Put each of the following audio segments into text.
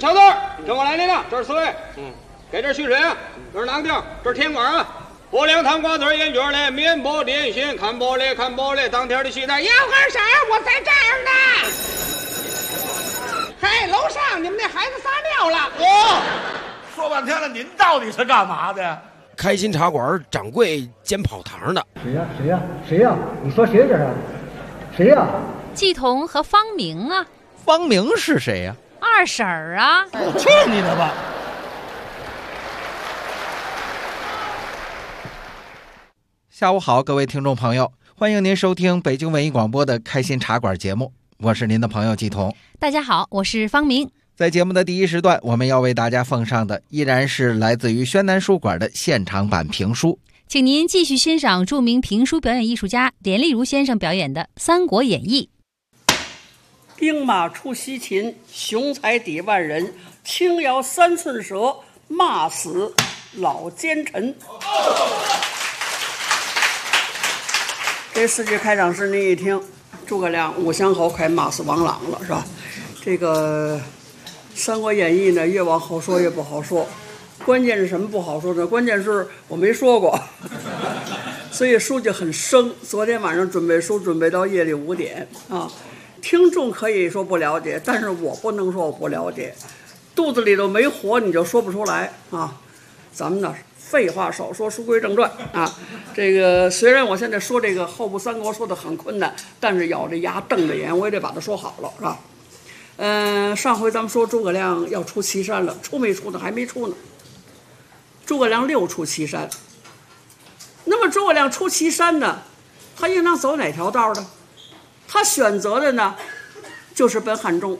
小豆儿，跟我来领了，这是4位。给这蓄水啊，这是囊丁，这是甜瓜啊。薄凉汤瓜子烟卷嘞，面包点心，看玻璃看玻璃，当天的期待要干啥？我在这儿呢。嘿，楼上你们那孩子撒尿了。 说半天了，您到底是干嘛的？ 开心茶馆掌柜兼跑堂的。 谁呀？你说谁这是？谁呀？ 季彤和方明啊。 方明是谁呀？ 二婶儿啊。 去你的吧！ 下午好，各位听众朋友，欢迎您收听北京文艺广播的开心茶馆节目，我是您的朋友季彤。 大家好，我是方明。 在节目的第一时段，我们要为大家奉上的依然是来自于宣南书馆的现场版评书， 请您继续欣赏著名评书表演艺术家连丽如先生表演的《三国演义》。 兵马出西秦，雄才抵万人，轻摇3寸舌，骂死老奸臣。这4句开场诗您一听，诸葛亮5相侯快骂死王朗了，是吧？这个《三国演义》呢，越往后说越不好说。关键是什么不好说呢？关键是我没说过，所以书就很生。昨天晚上准备书，准备到夜里5点啊。听众可以说不了解，但是我不能说我不了解。肚子里头没活，你就说不出来啊。咱们呢，废话少说，书归正传啊。这个虽然我现在说这个后部三国说的很困难，但是咬着牙瞪着眼，我也得把它说好了，是吧？上回咱们说诸葛亮要出祁山了，出没出呢？还没出呢。诸葛亮6出祁山。那么诸葛亮出祁山呢，他应当走哪条道呢？他选择的呢，就是奔汉中。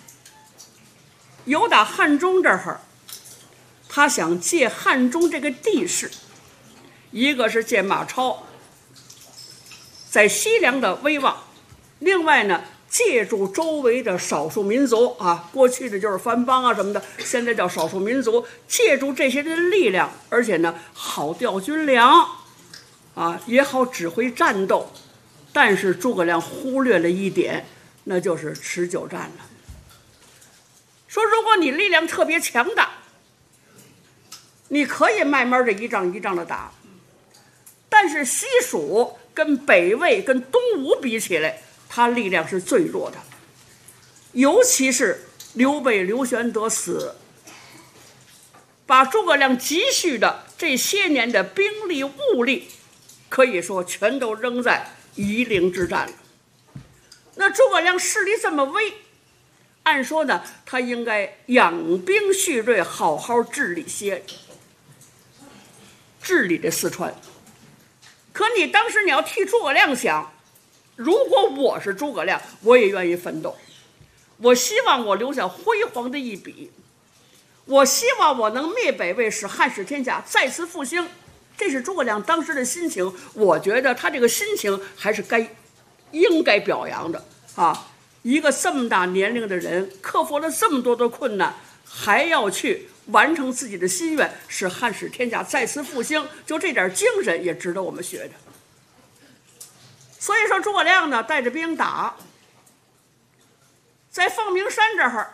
由打汉中这儿，他想借汉中这个地势，一个是借马超在西凉的威望，另外呢，借助周围的少数民族啊，过去的就是番邦啊什么的，现在叫少数民族，借助这些人的力量，而且呢，好调军粮啊，也好指挥战斗。但是诸葛亮忽略了一点，那就是持久战了。说如果你力量特别强大，你可以慢慢的一仗一仗的打，但是西蜀跟北魏跟东吴比起来，他力量是最弱的。尤其是刘备刘玄德死，把诸葛亮积蓄的这些年的兵力物力，可以说全都扔在夷陵之战了。那诸葛亮势力这么微，按说呢，他应该养兵蓄锐，好好治理这四川。可你当时你要替诸葛亮想，如果我是诸葛亮，我也愿意奋斗。我希望我留下辉煌的一笔，我希望我能灭北魏，使汉室天下再次复兴。这是诸葛亮当时的心情，我觉得他这个心情还是应该表扬的啊！一个这么大年龄的人，克服了这么多的困难，还要去完成自己的心愿，使汉室天下再次复兴，就这点精神也值得我们学的。所以说，诸葛亮呢，带着兵打，在凤鸣山这儿，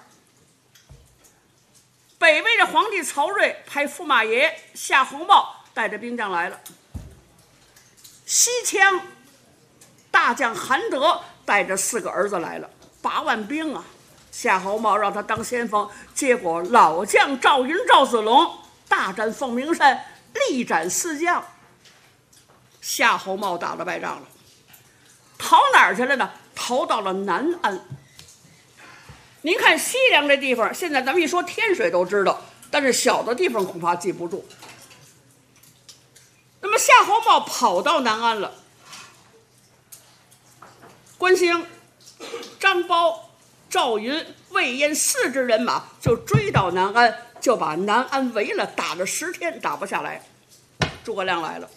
北魏的皇帝曹睿派驸马爷夏侯茂带着兵将来了，西羌大将韩德带着4个儿子来了，8万兵啊！夏侯茂让他当先锋，结果老将赵云、赵子龙大战凤鸣山，力斩4将，夏侯茂打了败仗了，逃哪儿去了呢？逃到了南安。您看西凉这地方，现在咱们一说天水都知道，但是小的地方恐怕记不住。那么夏侯茂跑到南安了，关兴、张苞、赵云、魏延4支人马就追到南安，就把南安围了，打了10天打不下来。诸葛亮来了，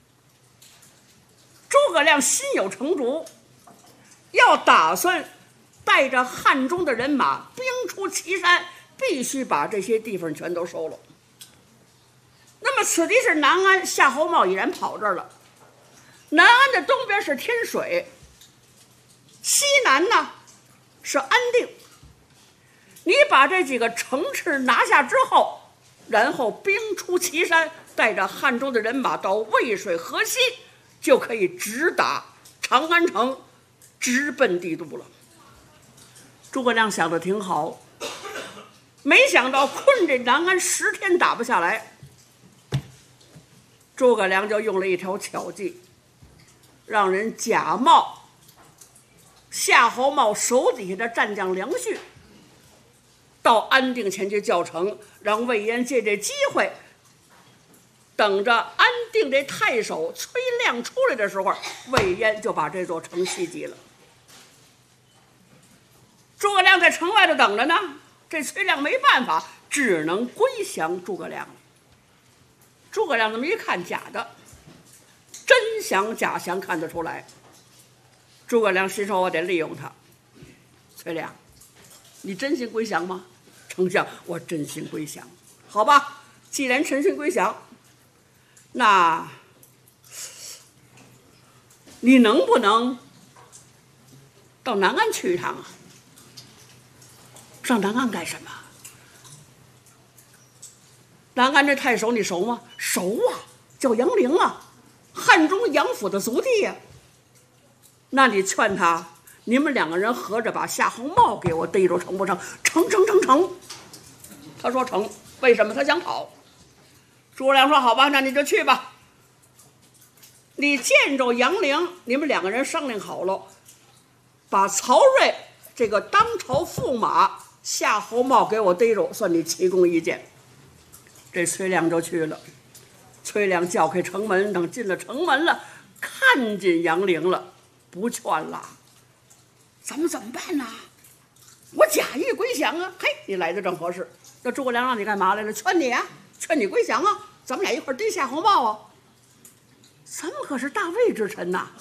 诸葛亮心有成竹，要打算带着汉中的人马兵出祁山，必须把这些地方全都收了。那么此地是南安，夏侯茂已然跑这儿了。南安的东边是天水，西南呢是安定。 你把这几个城池拿下之后，然后兵出祁山，带着汉中的人马到渭水河西，就可以直打长安城，直奔帝都了。诸葛亮想的挺好，没想到困这南安10天打不下来。诸葛亮就用了一条巧计，让人假冒夏侯茂手底下的战将梁旭到安定前去叫城，让魏延借这机会，等着安定这太守崔亮出来的时候，魏延就把这座城袭击了。诸葛亮在城外头等着呢，这崔亮没办法，只能归降诸葛亮了。诸葛亮这么一看，假的，真降假降看得出来。诸葛亮心说：“我得利用他。”崔亮，你真心归降吗？丞相，我真心归降。好吧，既然真心归降，那你能不能到南安去一趟啊？上南安干什么？南安这太守你熟吗？熟啊，叫杨凌啊，汉中杨府的族弟呀。那你劝他，你们2个人合着把夏侯茂给我逮住，成不成？成。他说成。为什么？他想跑。诸葛亮说：“好吧，那你就去吧。你见着杨凌，你们2个人商量好了，把曹睿这个当朝驸马夏侯茂给我逮住，算你奇功一件。”这崔亮就去了。崔亮叫开城门，等进了城门了，看见杨凌了，不劝了。咱们怎么办呢？我假意归降啊！嘿，你来的正合适。那诸葛亮让你干嘛来了？劝你啊，劝你归降啊！咱们俩一块儿逮夏侯茂啊！咱们可是大魏之臣呐，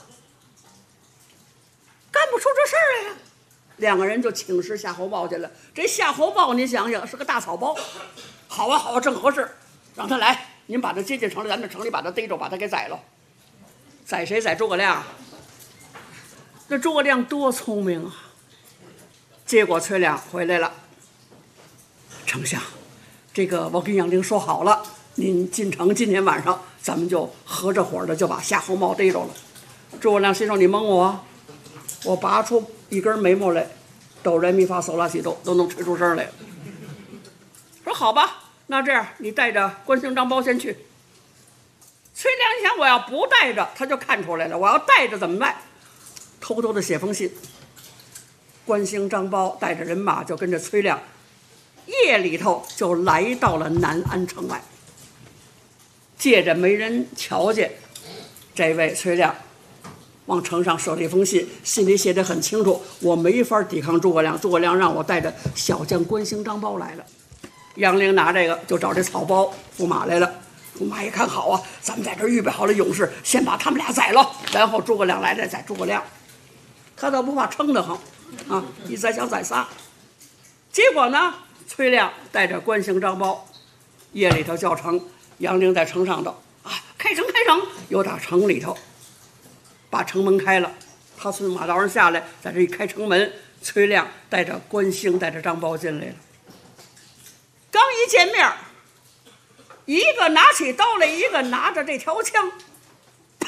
干不出这事儿来呀！2个人就请示夏侯茂去了。这夏侯茂，你想想，是个大草包。好啊，正合适，让他来，您把他接进城里，咱们城里把他逮着，把他给宰了。宰谁？宰诸葛亮。那诸葛亮多聪明啊！结果崔亮回来了，丞相，这个我跟杨凌说好了，您进城今天晚上，咱们就合着伙的就把夏侯茂逮着了。诸葛亮心说：“你蒙我拔出一根眉毛来，哆来咪发嗦拉西哆都能吹出声来。”说好吧，那这样你带着关兴张苞先去。崔亮一想，我要不带着他就看出来了，我要带着怎么办？偷偷的写封信。关兴张苞带着人马就跟着崔亮，夜里头就来到了南安城外。借着没人瞧见，这位崔亮往城上设了一封信，信里写得很清楚，我没法抵抗诸葛亮，诸葛亮让我带着小将关兴张苞来了。杨凌拿这个就找这草包驸马来了。驸马一看，好啊，咱们在这儿预备好了勇士，先把他们俩宰了，然后诸葛亮来再宰诸葛亮。他倒不怕撑得慌啊，一宰想宰仨。结果呢，崔亮带着关兴张苞夜里头叫城，杨凌在城上头啊，开城，又打城里头把城门开了。他从马道上下来，在这一开城门，崔亮带着关兴带着张苞进来了。刚一见面，一个拿起刀来，一个拿着这条枪，砰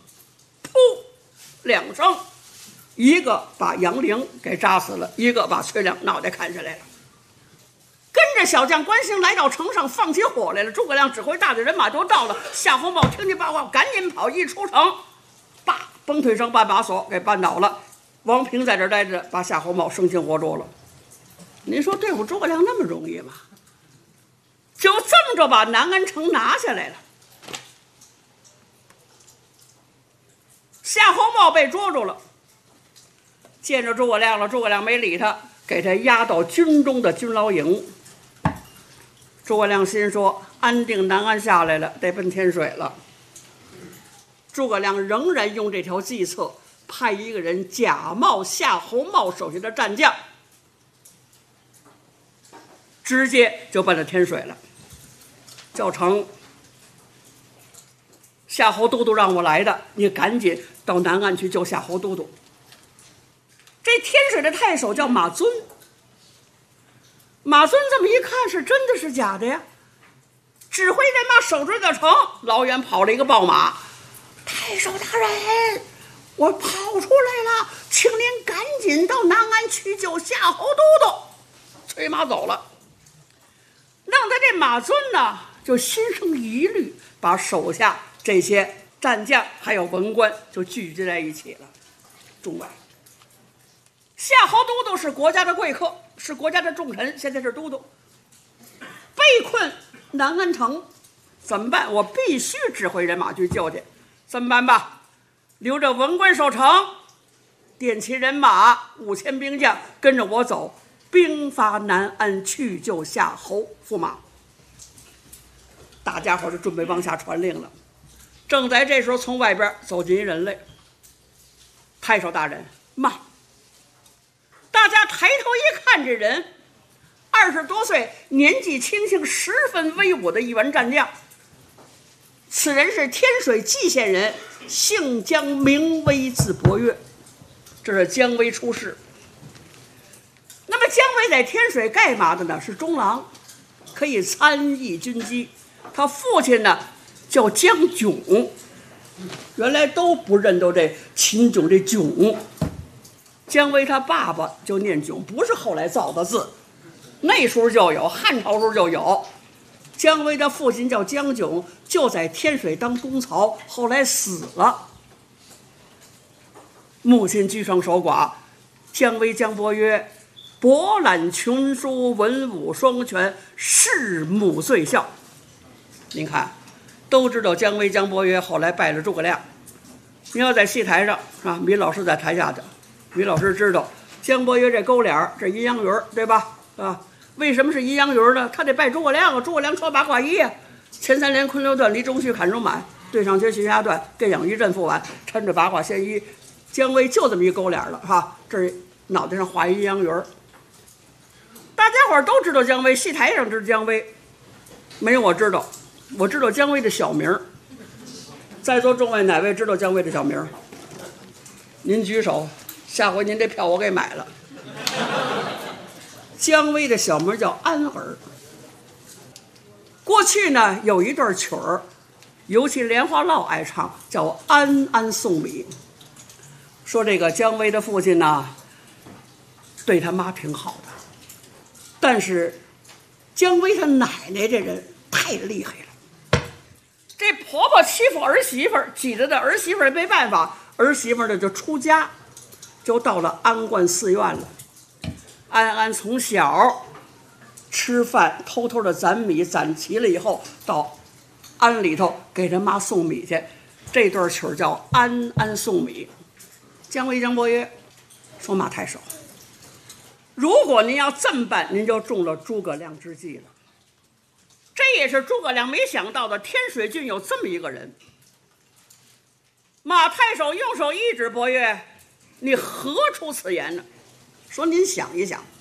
噗2声，一个把杨凌给扎死了，一个把崔亮脑袋砍下来了。跟着小将关兴来到城上，放起火来了。诸葛亮指挥大队人马就到了。夏侯茂听见报告，赶紧跑，一出城，叭，崩腿绳绊把锁给绊倒了。王平在这待着，把夏侯茂生擒活捉了。您说对付诸葛亮那么容易吗？就这么着把南安城拿下来了。夏侯茂被捉住了，见着诸葛亮了，诸葛亮没理他，给他押到军中的军牢营。诸葛亮心说，安定南安下来了，得奔天水了。诸葛亮仍然用这条计策，派一个人假冒夏侯茂手下的战将，直接就奔了天水了。叫成，夏侯都督让我来的，你赶紧到南岸去救夏侯都督。这天水的太守叫马尊， 马尊这么一看，是真的是假的呀？指挥人马守追到城，老远跑了一个报马，太守大人，我跑出来了，请您赶紧到南安去救夏侯都督。催马走了，弄得这马尊呢就心生疑虑，把手下这些战将还有文官就聚集在一起了。众位，夏侯都督是国家的贵客，是国家的重臣，现在是都督，被困南安城，怎么办？我必须指挥人马去救去。这么办吧，留着文官守城，点齐人马5000兵将，跟着我走，兵发南安去救夏侯驸马。大家伙就准备往下传令了。正在这时候，从外边走进一人来。太守大人，慢！大家抬头一看，这人20多岁，年纪轻轻，十分威武的一员战将。此人是天水蓟县人，姓姜，名威，字伯约。这是姜维出世。那么姜维在天水干嘛的呢？是中郎，可以参议军机。他父亲呢叫姜炯，原来都不认得这秦炯这炯。姜维他爸爸就念炯，不是后来造的字，那时候就有，汉朝时候就有。姜维的父亲叫姜炯，就在天水当公曹，后来死了。母亲居双守寡，姜维姜伯约博览群书，文武双全，弑母最孝。您看，都知道姜维姜伯约后来拜了诸葛亮。你要在戏台上是吧？米老师在台下的，米老师知道姜伯约这勾脸，这阴阳鱼，对吧？啊，为什么是阴阳鱼呢？他得拜诸葛亮啊！诸葛亮穿八卦衣啊，前3连昆六段，离中续坎中满，对上缺徐下段，艮养一阵复完，穿着八卦仙衣。姜维就这么一勾脸了哈，这脑袋上画一阴阳鱼。大家伙都知道姜维，戏台上知道姜维，没有我知道。我知道姜维的小名，在座众位哪位知道姜维的小名？您举手，下回您这票我给买了。姜维的小名叫安儿。过去呢有一段曲儿，尤其莲花落爱唱，叫《安安送米》，说这个姜维的父亲呢对他妈挺好的，但是姜维他奶奶这人太厉害了。这婆婆欺负儿媳妇儿，挤得这儿媳妇儿没办法，儿媳妇儿呢就出家，就到了安观寺院了。安安从小吃饭偷偷的攒米，攒齐了以后到安里头给人妈送米去，这段曲儿叫《安安送米》。姜维姜伯约说：“马太守，如果您要这么办，您就中了诸葛亮之计了。”这也是诸葛亮没想到的，天水郡有这么一个人。马太守用手一指伯约：“你何出此言呢？”说您想一想，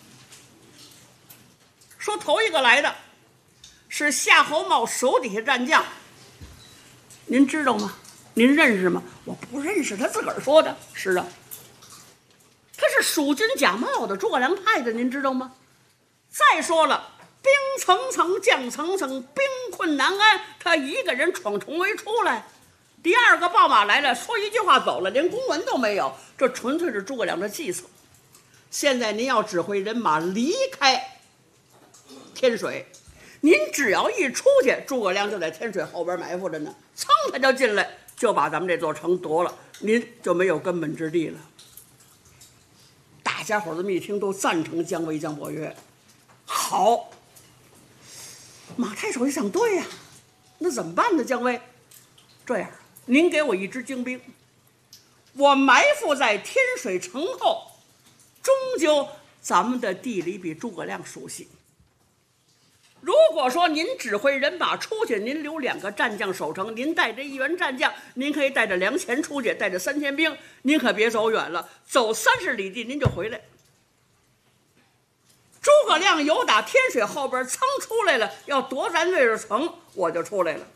说头一个来的是夏侯茂手底下战将，您知道吗？您认识吗？我不认识，他自个儿说的。是啊，他是蜀军贾茂的，诸葛亮派的，您知道吗？再说了，兵层层，将层层，兵困南安，他一个人闯重围出来。第二个报马来了，说一句话走了，连公文都没有，这纯粹是诸葛亮的计策。现在您要指挥人马离开天水，您只要一出去，诸葛亮就在天水后边埋伏着呢，噌他就进来，就把咱们这座城夺了，您就没有根本之地了。大家伙这么一听，都赞成姜维姜伯约。好，马太守一想，对呀，那怎么办呢？姜维，这样，您给我一支精兵，我埋伏在天水城后，终究咱们的地理比诸葛亮熟悉。如果说您指挥人马出去，您留2个战将守城，您带着1员战将，您可以带着2000出去，带着3000兵，您可别走远了，走30里地您就回来。诸葛亮由打天水后边噌出来了，要夺咱瑞士城，我就出来了。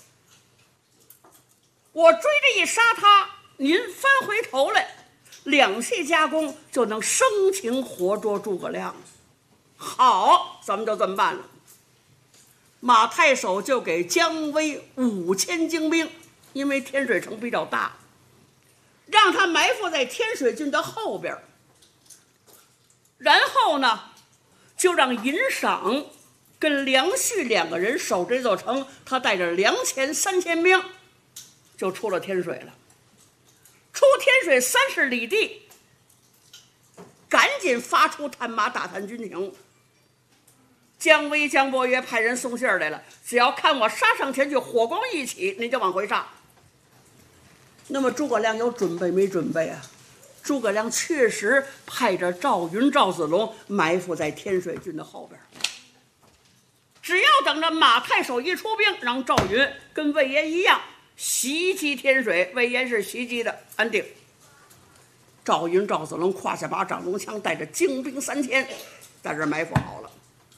我追着一杀他，您翻回头来，2气夹攻就能生擒活捉诸葛亮。 好，咱们就这么办了。马太守就给姜维5000精兵，因为天水城比较大，让他埋伏在天水郡的后边。然后呢，就让尹赏跟梁旭2个人守这座城，他带着2000、3000兵就出了天水了。出天水30里地，赶紧发出探马打探军情。姜维、姜伯约派人送信来了，只要看我杀上前去，火光一起，您就往回杀。那么诸葛亮有准备没准备啊？诸葛亮确实派着赵云、赵子龙埋伏在天水郡的后边，只要等着马太守一出兵，让赵云跟魏延一样袭击天水，魏延是袭击的，安定。赵云、赵子龙挎下把掌中枪，带着精兵3000，在这埋伏好了。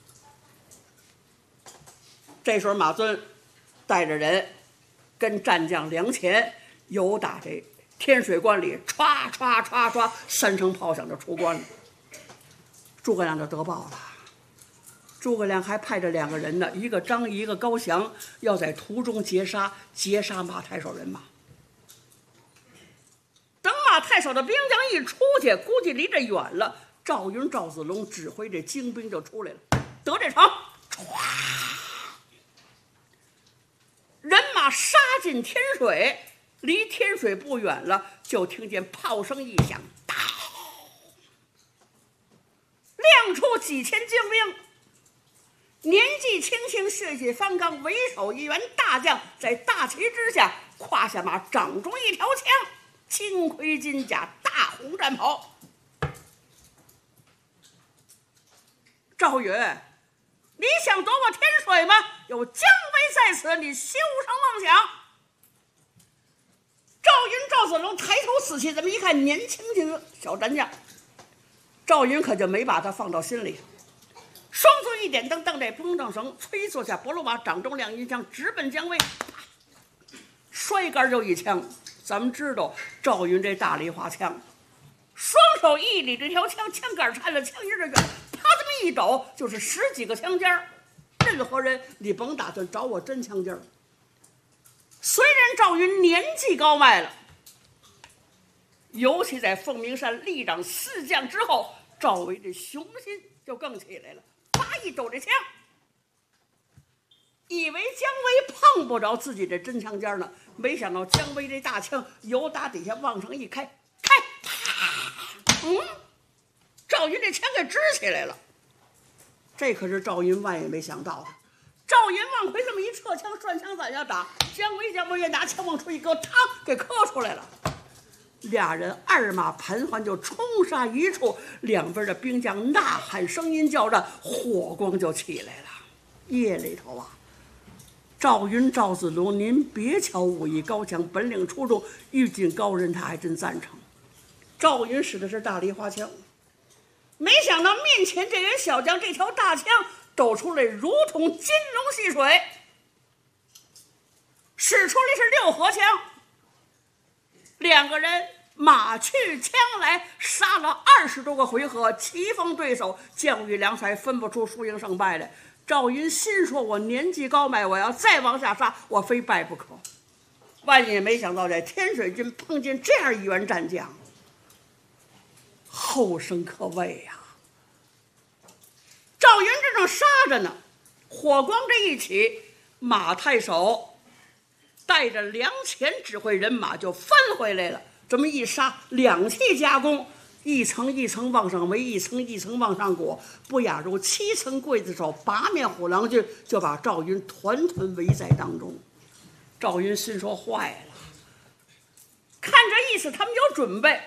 这时候马尊带着人跟战将梁乾由打这天水关里唰唰唰唰3声炮响就出关了。诸葛亮就得报了。诸葛亮还派着2个人呢，一个张仪，一个高翔，要在途中截杀马太守人马。等马太守的兵将一出去，估计离这远了，赵云、赵子龙指挥这精兵就出来了。得这城，唰，人马杀进天水，离天水不远了，就听见炮声一响，亮出几千精兵，年纪轻轻、血气方刚，为首一员大将，在大旗之下，胯下马，掌中一条枪，金盔金甲，大红战袍。赵云，你想夺我天水吗？有姜维在此，你休生妄想！赵云、赵子龙抬头死气，这么一看，年轻轻小战将，赵云可就没把他放到心里。双足一点蹬，蹬这风筝绳，催坐下伯罗马，掌中亮银枪，直奔姜维，摔杆就一枪。咱们知道赵云这大梨花枪，双手一理这条枪，枪杆颤了，枪音儿啪这么一抖，就是10几个枪尖儿。任何人你甭打算找我真枪尖儿。虽然赵云年纪高迈了，尤其在凤鸣山力掌4将之后，赵维这雄心就更起来了，啪一抖这枪，以为姜维碰不着自己这真枪尖呢，没想到姜维这大枪由打底下往上一开，啪，赵云这枪给支起来了。这可是赵云万也没想到的。赵云往回这么一撤枪，涮枪在下打，姜维、姜伯约拿枪往出一搁，嘡给磕出来了。俩人2马盘桓就冲杀一处，两边的兵将呐喊，声音交战，火光就起来了。夜里头啊，赵云、赵子龙，您别瞧武艺高强，本领出众，遇见高人他还真赞成。赵云使的是大梨花枪，没想到面前这员小将这条大枪抖出来如同金龙戏水，使出来是6合枪。2个人马去枪来，杀了20多个回合，棋逢对手，将与两帅分不出输赢胜败来。赵云心说，我年纪高迈，我要再往下杀，我非败不可。万也没想到在天水军碰见这样一员战将，后生可畏呀。赵云这正杀着呢，火光这一起，马太守带着梁乾指挥人马就翻回来了。这么一杀，2气夹攻，一层一层往上围，一层一层往上裹，不亚如7层刽子手8面虎狼军，就把赵云团团围在当中。赵云心说坏了，看这意思他们有准备。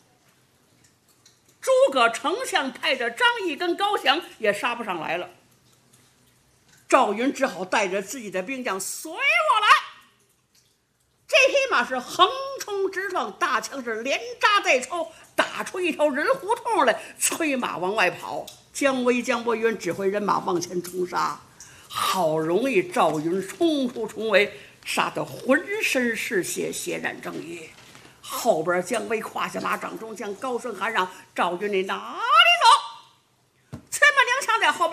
诸葛丞相派着张翼跟高翔也杀不上来了，赵云只好带着自己的兵将随我来。这匹马是横冲直撞，大枪是连扎带抽，打出一条人胡同来，催马往外跑。姜维、姜伯约指挥人马往前冲杀，好容易赵云冲出重围，杀得浑身是血，血染正衣。后边姜维胯下马，掌中枪，高声喊嚷：“赵云，你哪里走？”催马两枪在后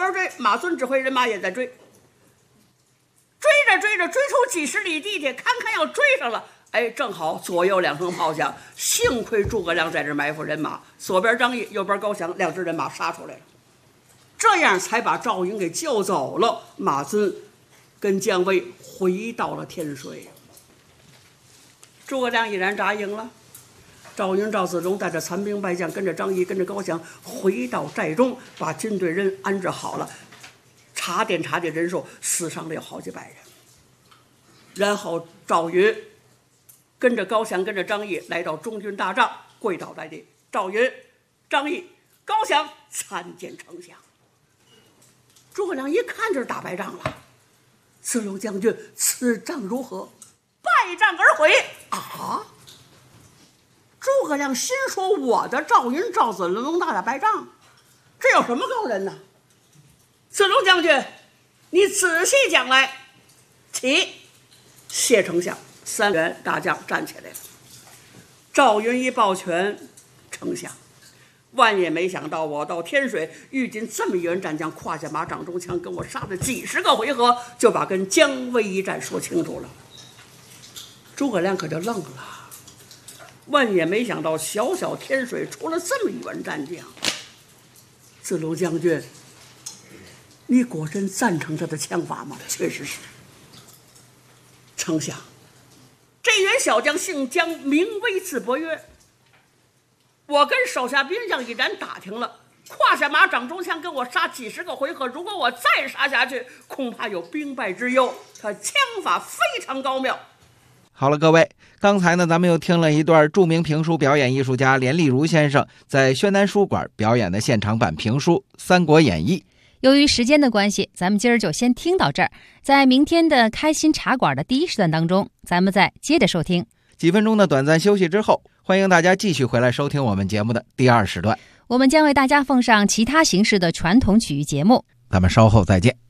边追，马孙指挥人马也在追。追着追着，追出几十里地去，看看要追上了。哎，正好左右两声炮响，幸亏诸葛亮在这埋伏人马，左边张毅，右边高翔，两支人马杀出来了，这样才把赵云给救走了。马孙跟姜维回到了天水，诸葛亮已然扎营了。赵云、赵子龙带着残兵败将，跟着张仪，跟着高翔回到寨中，把军队人安置好了，查点人数，死伤了有好几百人。然后赵云跟着高翔，跟着张毅来到中军大帐，跪倒在地。赵云、张毅、高翔参见丞相。诸葛亮一看就是打败仗了，子龙将军，此仗如何？败仗而回啊！诸葛亮心说：我的赵云、赵子龙打败仗，这有什么高人呢？子龙将军，你仔细讲来。起，谢丞相。三员大将站起来了。赵云一抱拳：丞相，万也没想到我到天水遇见这么一员战将，胯下马掌中枪，跟我杀了几十个回合，就把跟姜维一战说清楚了。诸葛亮可就愣了，万也没想到小小天水出了这么一员战将。子龙将军，你果真赞成他的枪法吗？确实是。丞相，这员小将姓姜，名威，字伯约。我跟手下兵将已然打听了，胯下马掌中枪，跟我杀几十个回合，如果我再杀下去，恐怕有兵败之忧。他枪法非常高妙。 好了，各位，刚才呢，咱们又听了一段著名评书表演艺术家连丽如先生在宣南书馆表演的现场版评书《三国演义》。 由于时间的关系，咱们今儿就先听到这儿。在明天的开心茶馆的第一时段当中，咱们再接着收听。 几分钟的短暂休息之后，欢迎大家继续回来收听我们节目的第二时段。 我们将为大家奉上其他形式的传统曲艺节目。 咱们稍后再见。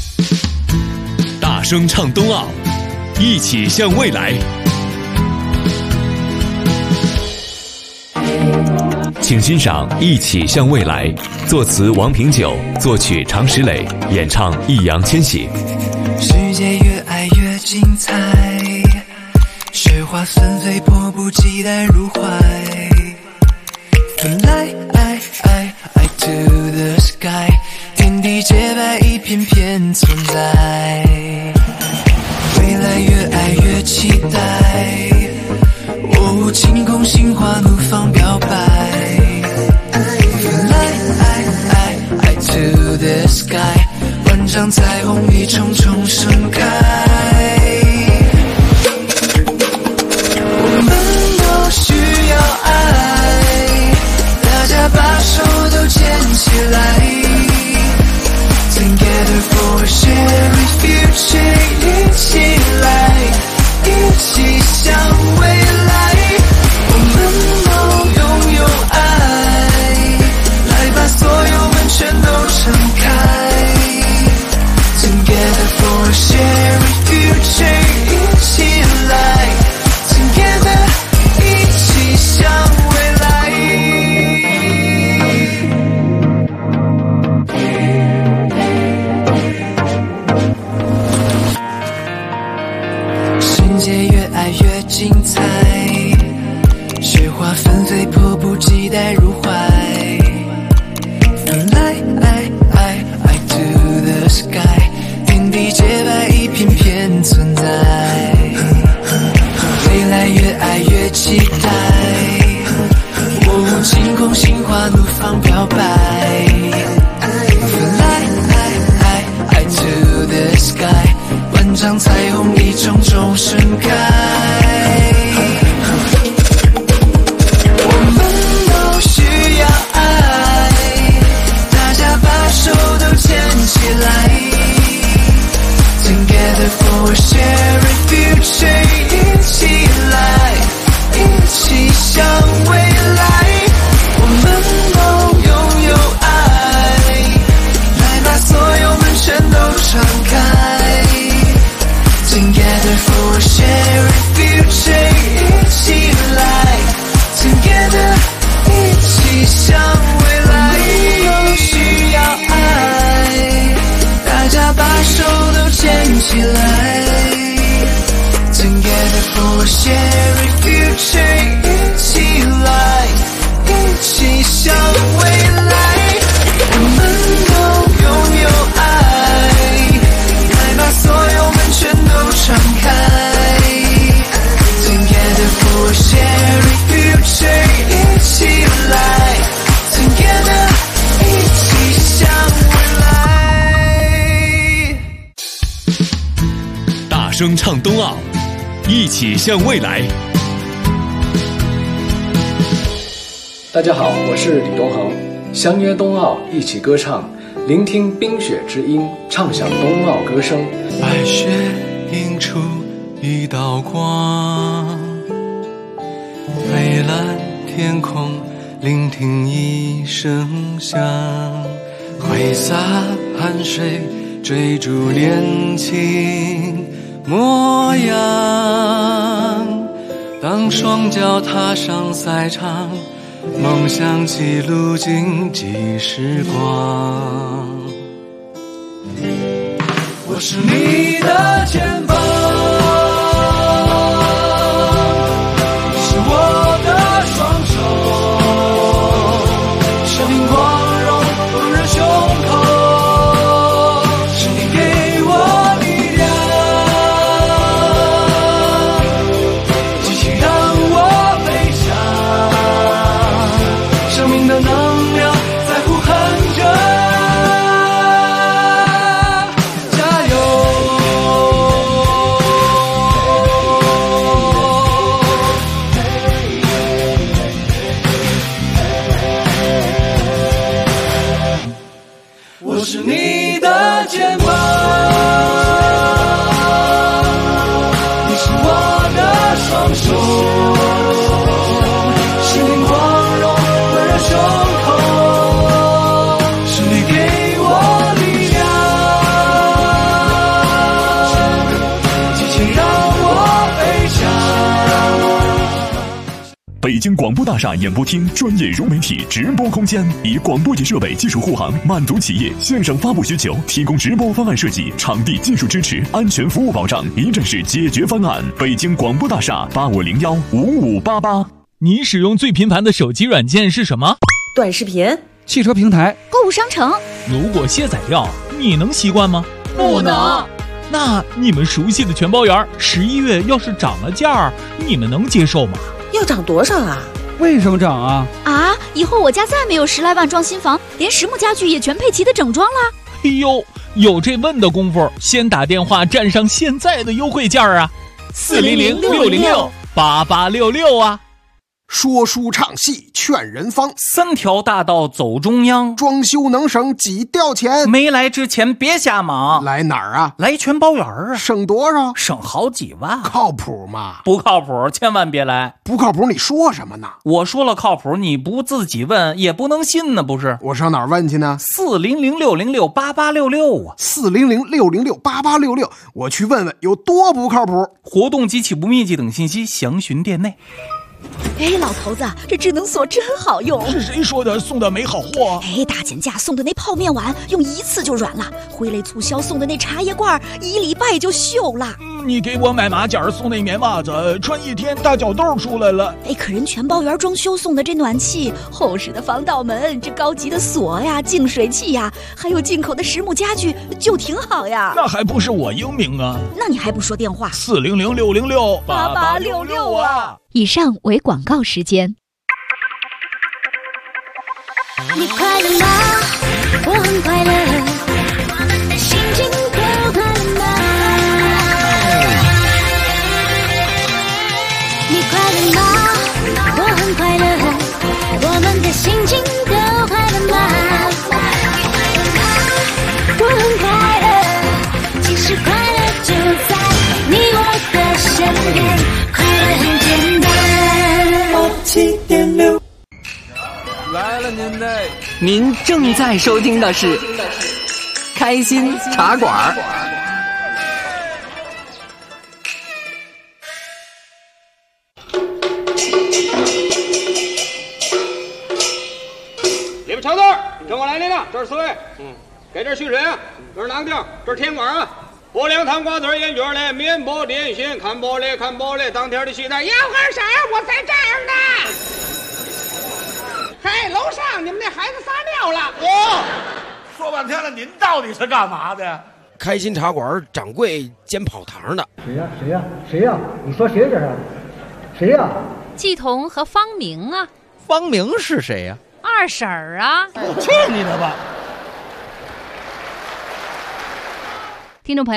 大声唱冬奥，一起向未来。请欣赏《一起向未来》，作词王平久，作曲常石磊，演唱易烊千玺。 世界越爱越精彩，雪花纷飞，迫不及待入怀。Fly to the sky， 天地洁白，一片片存在。未来越爱越期待，晴空心花怒放表白。Fly to the sky， 万丈彩虹一重重盛开。我们都需要爱，大家把手都牵起来。Together for a shared future， 一起来，一起向未来。我们都拥有爱，来把所有门全都敞开。Together for a shared future， 一起来 Together， 一起向未来。世界越爱越精彩，雪花纷飞，迫不及待入怀。Fly to the sky， 天地洁白，一片片存在。未来越爱越期待，晴空心花怒放表白。Fly to the sky， 万丈彩虹一重重盛开。Together for a shared future， 一起来，一起向未来。我们都拥有爱，来把所有门全都敞开。Together for a shared future， 一起来 Together， 一起向未来。我们都需要爱， 声唱冬奥，一起向未来。 大家好，我是李东恒，相约冬奥，一起歌唱，聆听冰雪之音，唱响冬奥歌声。 白雪映出一道光，蔚蓝天空聆听一声响，挥洒汗水追逐年轻模样。当双脚踏上赛场，梦想起路经济时光。我是你的前方，你是我的双手，生命光荣温热胸口，是你给我力量，激情让我飞翔，生命的能量在呼喊着。我是你的肩膀，你是我的双手，生命光荣温热胸口，是你给我力量，激情让我飞翔。 北京广播大厦演播厅专业融媒体直播空间，以广播级设备技术护航，满足企业线上发布需求，提供直播方案设计、场地技术支持、安全服务保障，一站式解决方案。北京广播大厦85015588。 你使用最频繁的手机软件是什么？ 短视频、 汽车平台、 购物商城。 如果卸载掉，你能习惯吗？ 不能。 那你们熟悉的全包园11月要是涨了价，你们能接受吗？ 要涨多少啊？ 为什么涨啊？ 啊！以后我家再没有10来万装新房，连实木家具也全配齐的整装了。 哎呦，有这问的功夫，先打电话占上现在的优惠价啊！400-606-8866啊！ 说书唱戏劝人方 ，3条大道走中央， 装修能省几吊钱？ 没来之前别瞎忙。 来哪儿啊？ 来全包园啊！ 省多少？ 省好几万。 靠谱吗？ 不靠谱，千万别来。 不靠谱你说什么呢？ 我说了靠谱，你不自己问也不能信呢，不是？ 我上哪儿问去呢 ？400-606-8866啊 ！400-606-8866，我去问问有多不靠谱。 活动及起步秘籍等信息详询店内。 哎，老头子，这智能锁真好用。 是谁说的送的没好货？ 哎，大减价送的那泡面碗用1次就软了，挥泪促销送的那茶叶罐1礼拜就锈了。 你给我买马甲送那棉袜子，穿1天大脚痘出来了。 哎，可人全包园装修送的这暖气、厚实的防盗门、这高级的锁呀、净水器呀，还有进口的实木家具，就挺好呀。 那还不是我英明啊？ 那你还不说电话 ？400-606-8866啊！ 以上为广告时间。 你快乐吗？我很快乐，我们的心情都快乐吗？你快乐吗？我很快乐，我们的心情都快乐吗？我很快乐，其实快乐就在你我的身边，快乐很简单。7.6 来了您的， 您正在收听的是开心茶馆。 里边瞧字，跟我来您了，这是4位，给这续水啊，这是囊丁，这是甜管啊。薄凉糖瓜子烟卷嘞，面包点心，看玻璃看玻璃，当天的期待，要干啥？我在这儿呢。嘿，楼上你们那孩子撒尿了。 说半天了，您到底是干嘛的呀？ 开心茶馆掌柜兼跑堂的。 谁呀？谁呀？谁呀？你说谁这是？谁呀？ 季彤和方明啊。 方明是谁呀？ 二婶儿啊。 去你的吧！ 听众朋友，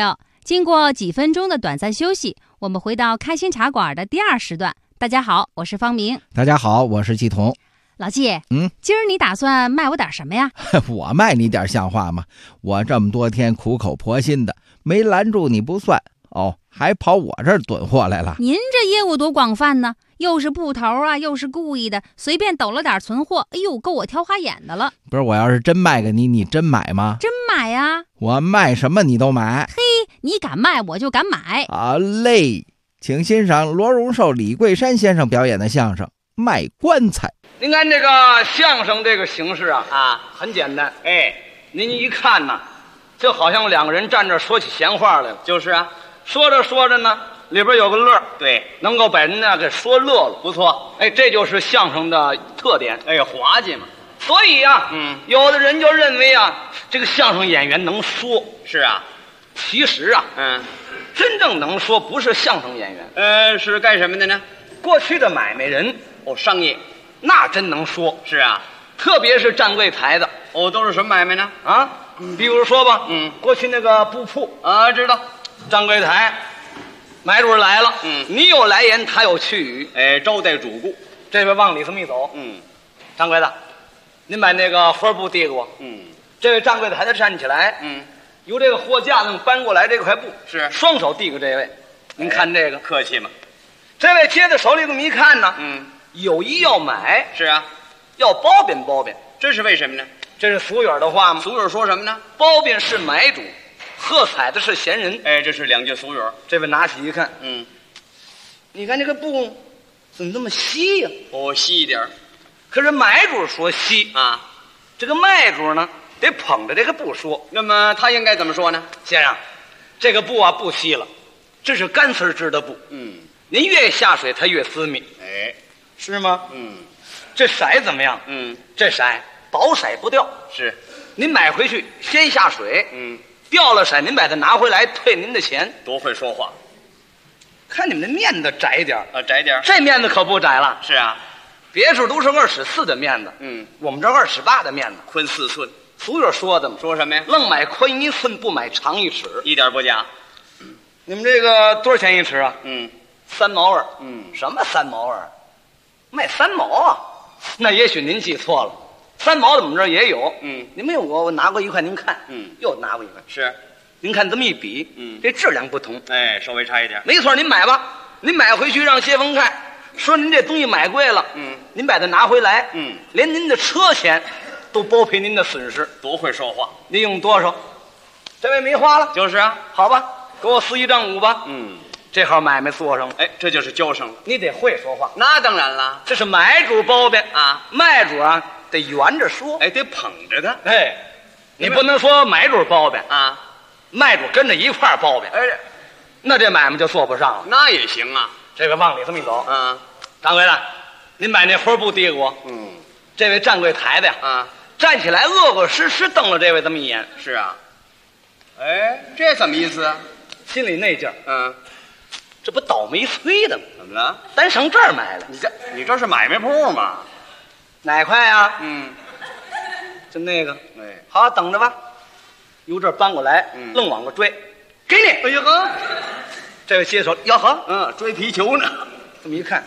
经过几分钟的短暂休息，我们回到开心茶馆的第2时段。大家好，我是方明。 大家好，我是季彤。 老季，今儿你打算卖我点什么呀？ 我卖你点像话吗？我这么多天苦口婆心的，没拦住你不算哦，还跑我这儿囤货来了。 您这业务多广泛呢，又是布头啊，又是故意的，随便抖了点存货，哎呦，够我挑花眼的了。 不是，我要是真卖给你，你真买吗？ 真买呀！ 我卖什么你都买。 嘿，你敢卖我就敢买。 好嘞，请欣赏罗荣寿、李桂山先生表演的相声《卖棺材》。 您看这个相声这个形式啊，很简单。哎，您一看呢，就好像2个人站这说起闲话来了。就是啊，说着说着呢，里边有个乐，对，能够把人呢给说乐了，不错。哎，这就是相声的特点。哎，滑稽嘛。所以啊，有的人就认为啊，这个相声演员能说。是啊，其实啊，真正能说不是相声演员，是干什么的呢？过去的买卖人，商业。那真能说。是啊，特别是站柜台的。都是什么买卖呢？啊，比如说吧，过去那个布铺啊，知道，站柜台，买主来了，你有来言，他有去语，哎，招待主顾。这位往里这么一走，掌柜的，您把那个花布递给我。这位站柜台的站起来，由这个货架上搬过来这块布，是双手递给这位，您看这个，客气嘛。这位接在手里这么一看呢，有意要买。是啊，要包贬包贬。这是为什么呢？这是俗语的话吗？俗语说什么呢？包贬是买主，喝彩的是闲人。哎，这是2句俗语。这位拿起一看，你看这个布怎么这么稀呀？稀一点。可是买主说稀啊，这个卖主呢得捧着这个布说。那么他应该怎么说呢？先生，这个布啊不稀了，这是干丝织的布。您越下水它越私密。哎。是吗？这色怎么样？这色薄色不掉。是，您买回去先下水，掉了色，您把它拿回来退您的钱。多会说话！看你们的面子窄点啊，窄点。这面子可不窄了。是啊，别处都是24的面子，我们这28的面子，宽4寸。俗语说的嘛，说什么呀？愣买宽1寸，不买长1尺，一点不假。你们这个多少钱1尺啊？3毛2。什么3毛2？卖3毛啊？那也许您记错了，3毛我们这儿也有。您没有我拿过一块，您看，又拿过一块。是，您看这么一比，这质量不同，哎，稍微差一点。没错，您买吧，您买回去让街坊看，说您这东西买贵了，您把它拿回来，连您的车钱都包赔您的损失。多会说话！您用多少？这位没花了。就是啊，好吧，给我撕1张5吧。这号买卖做上了，哎，这就是交上了。你得会说话。那当然了，这是买主包贬啊，卖主啊得圆着说，哎，得捧着他。哎，你不能说买主包贬啊，卖主跟着一块儿包贬，哎，那这买卖就做不上了。那也行啊。这个往里这么一走，掌柜的，您把那花布递给我。这位站柜台的呀，站起来恶恶实实瞪了这位这么一眼。是啊。哎，这怎么意思啊？心里那劲儿，这不倒霉催的吗？怎么了？单上这儿买了。你这是买卖铺吗？哪块呀？就那个。哎，好，等着吧。由这儿搬过来，愣往过追，给你。哎呀呵，这位接手，哟呵，追皮球呢。这么一看，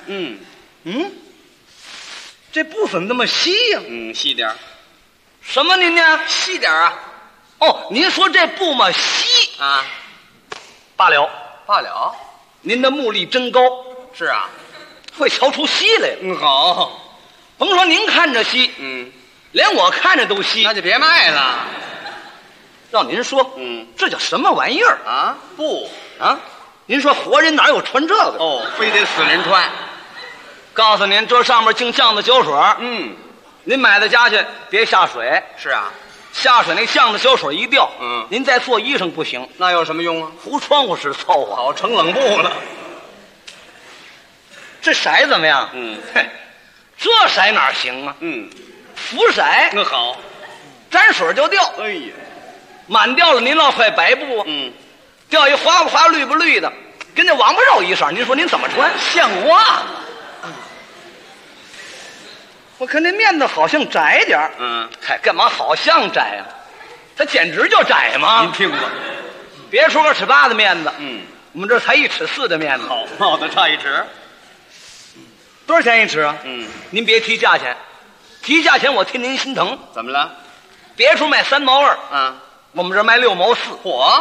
这布怎么那么稀呀？细点儿。什么您呢？细点儿啊？哦，您说这布嘛稀啊？罢了，罢了。您的目力真高。是啊，会瞧出稀来了。好，甭说您看着稀，连我看着都稀。那就别卖了。让您说，这叫什么玩意儿啊？布啊？您说活人哪有穿这个？哦，非得死人穿。告诉您，这上面净酱子酒水。您买到家去别下水。是啊，下水那酱子酒水一掉，您再做衣裳不行。那有什么用啊？糊窗户是凑合，好成冷布了。这色怎么样？这色哪行啊？浮色。那好，沾水就掉。哎呀，满掉了您落块白布。掉一滑不滑绿不绿的，跟那王八肉一色。您说您怎么穿？像话。我看这面子好像窄点儿。嗨，干嘛好像窄啊？它简直就窄嘛。您听吧， 别处个1.8尺的面子，我们这才1.4尺的面子。 好，帽子差1尺。 多少钱1尺啊？您别提价钱，提价钱我替您心疼。 怎么了？ 别处卖3毛2，我们这卖6毛4。 嚯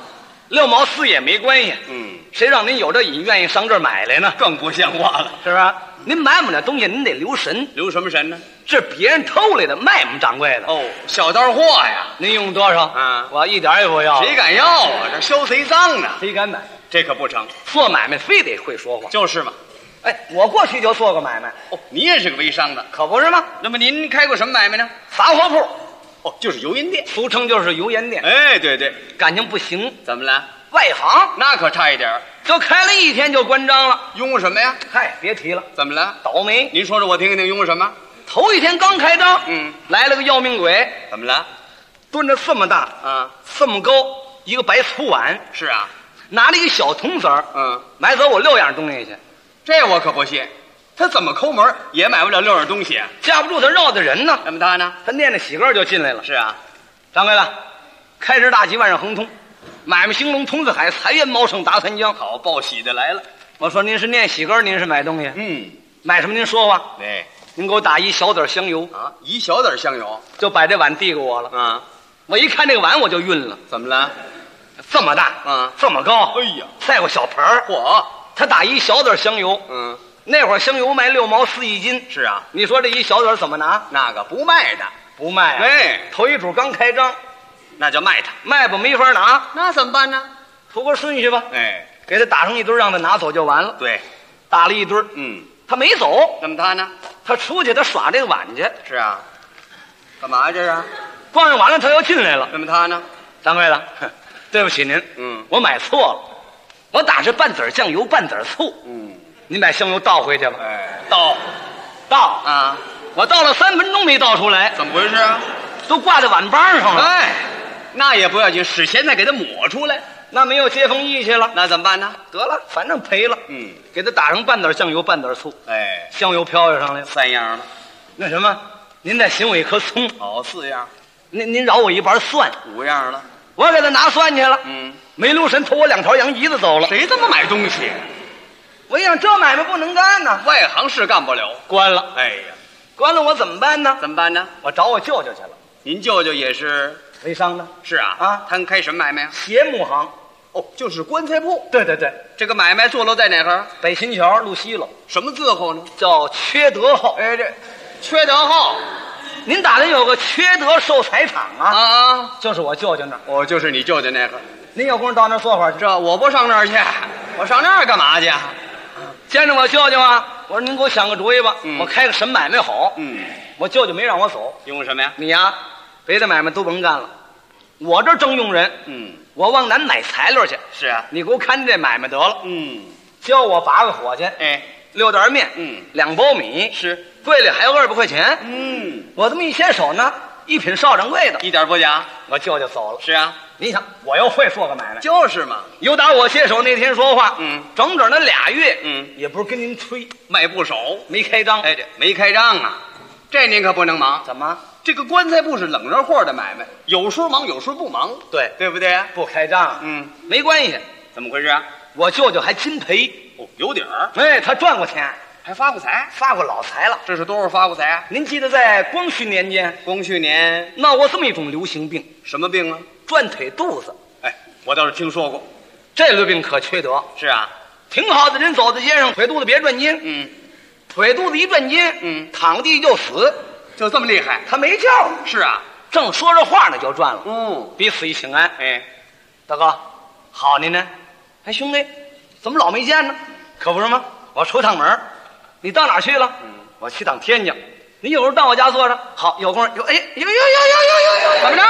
，6毛4也没关系。谁让您有这瘾，愿意上这儿买来呢？ 更不像话了， 是吧？您买我们这东西，您得留神。 留什么神呢？ 这别人偷来的，卖我们掌柜的。 哦，小道货呀！ 您用多少？我一点也不要。 谁敢要啊？这收谁赃呢？ 谁敢买？ 这可不成。 做买卖非得会说话。 就是嘛。 哎，我过去就做过买卖。 哦，你也是个微商的， 可不是吗？ 那么您开过什么买卖呢？ 杂货铺。 哦，就是油盐店， 俗称就是油盐店。 哎，对对， 感情不行。 怎么了？ 外行那可差一点， 就开了1天就关张了。 拥什么呀？ 嗨，别提了。 怎么了？ 倒霉。 您说说我听听，拥什么？ 头1天刚开张，来了个要命鬼。 怎么了？ 蹲着这么大这么高一个白粗碗。 是啊， 拿了一个小铜子儿，买走我6样东西去。 这我可不信，他怎么抠门也买不了6样东西啊？ 架不住他绕的人呢。 那么他呢？ 他念着喜歌就进来了。 是啊， 掌柜的，开市大吉，万事亨通，买卖兴隆，通四海，财源茂盛，达三江。 好，报喜的来了。 我说您是念喜歌，您是买东西？买什么？您说话。 对， 您给我打1小子香油啊，1小子香油， 就把这碗递给我了啊。 我一看这个碗我就晕了。 怎么了？ 这么大这么高， 哎呀， 赛过小盆儿。 嚯， 他打1小子香油，那会儿香油卖6毛4一斤。 是啊， 你说这1小子怎么拿？ 那个不卖的， 不卖啊。 哎， 头一主刚开张， 那叫卖他， 卖吧没法拿， 那怎么办呢？ 图个顺序吧。 哎， 给他打上1堆，让他拿走就完了。 对， 打了1堆，他没走。 那么他呢？ 他出去，他耍这个碗去。 是啊，干嘛这是？ 逛上完了，他又进来了。 那么他呢？ 掌柜的，对不起您，我买错了，我打是半子酱油，半子醋。您把香油倒回去吧。 哎， 倒啊！ 我倒了3分钟没倒出来， 怎么回事啊？ 都挂在碗帮上了。 哎，那也不要紧，使钱再给他抹出来。 那没有接缝义气了， 那怎么办呢？ 得了，反正赔了。给他打上半子酱油，半子醋。 哎， 香油飘上来了 ，3样了。 那什么，您再请我1颗葱。 好，4样。 您饶我1瓣蒜 ，5样了。 我给他拿蒜去了。没留神偷我2条羊胰子走了。 谁这么买东西？ 我一想这买卖不能干呢， 外行是干不了， 关了。 哎呀， 关了我怎么办呢？ 怎么办呢？ 我找我舅舅去了。 您舅舅也是微商的？ 是啊，他开什么买卖啊？ 鞋木行。 哦，就是棺材铺。 对对对， 这个买卖坐落在哪儿？ 北新桥路西楼。 什么字号呢？ 叫缺德号。 哎，这缺德号， 您打听有个缺德寿材厂啊？就是我舅舅那儿。 哦，就是你舅舅那个。 您有空到那儿坐会儿去。 这我不上那儿去，我上那儿干嘛去？ 见着我舅舅啊，我说您给我想个主意吧，我开个什么买卖好？我舅舅没让我走， 用什么呀？ 你呀，别的买卖都甭干了，我这正用人。我往南买材料去。 是啊， 你给我看这买卖得了。教我拔个火去。 哎 ，6袋面，2包米， 是柜里还有200块钱。我这么一牵手呢，一品少掌柜的， 一点不假。 我舅舅走了。 是啊， 你想我又会做个买卖， 就是嘛。 由打我接手那天说话，整整那2月，也不是跟您吹， 卖不少， 没开张。 哎，这没开张啊，这您可不能忙。 怎么？ 这个棺材铺是冷热货的买卖，有时候忙，有时候不忙。 对， 对不对啊？ 不开张，没关系。 怎么回事啊？ 我舅舅还金赔。 哦，有底儿。 哎，他赚过钱， 还发过财， 发过老财了。 这是多少发过财啊？ 您记得在光绪年间， 光绪年闹过这么一种流行病， 什么病啊？ 转腿肚子。 哎，我倒是听说过。 这类病可缺德。 是啊， 挺好的人走在街上，腿肚子别转筋。腿肚子一转筋，躺地就死。 就这么厉害？ 他没叫。 是啊， 正说着话呢，就转了。彼此一请安。 哎， 大哥，好您呢？哎，兄弟，怎么老没见呢？可不是吗？我出趟门，你到哪儿去了？我去趟天津。你有时候到我家坐着。好，有空有。哎，有，怎么着？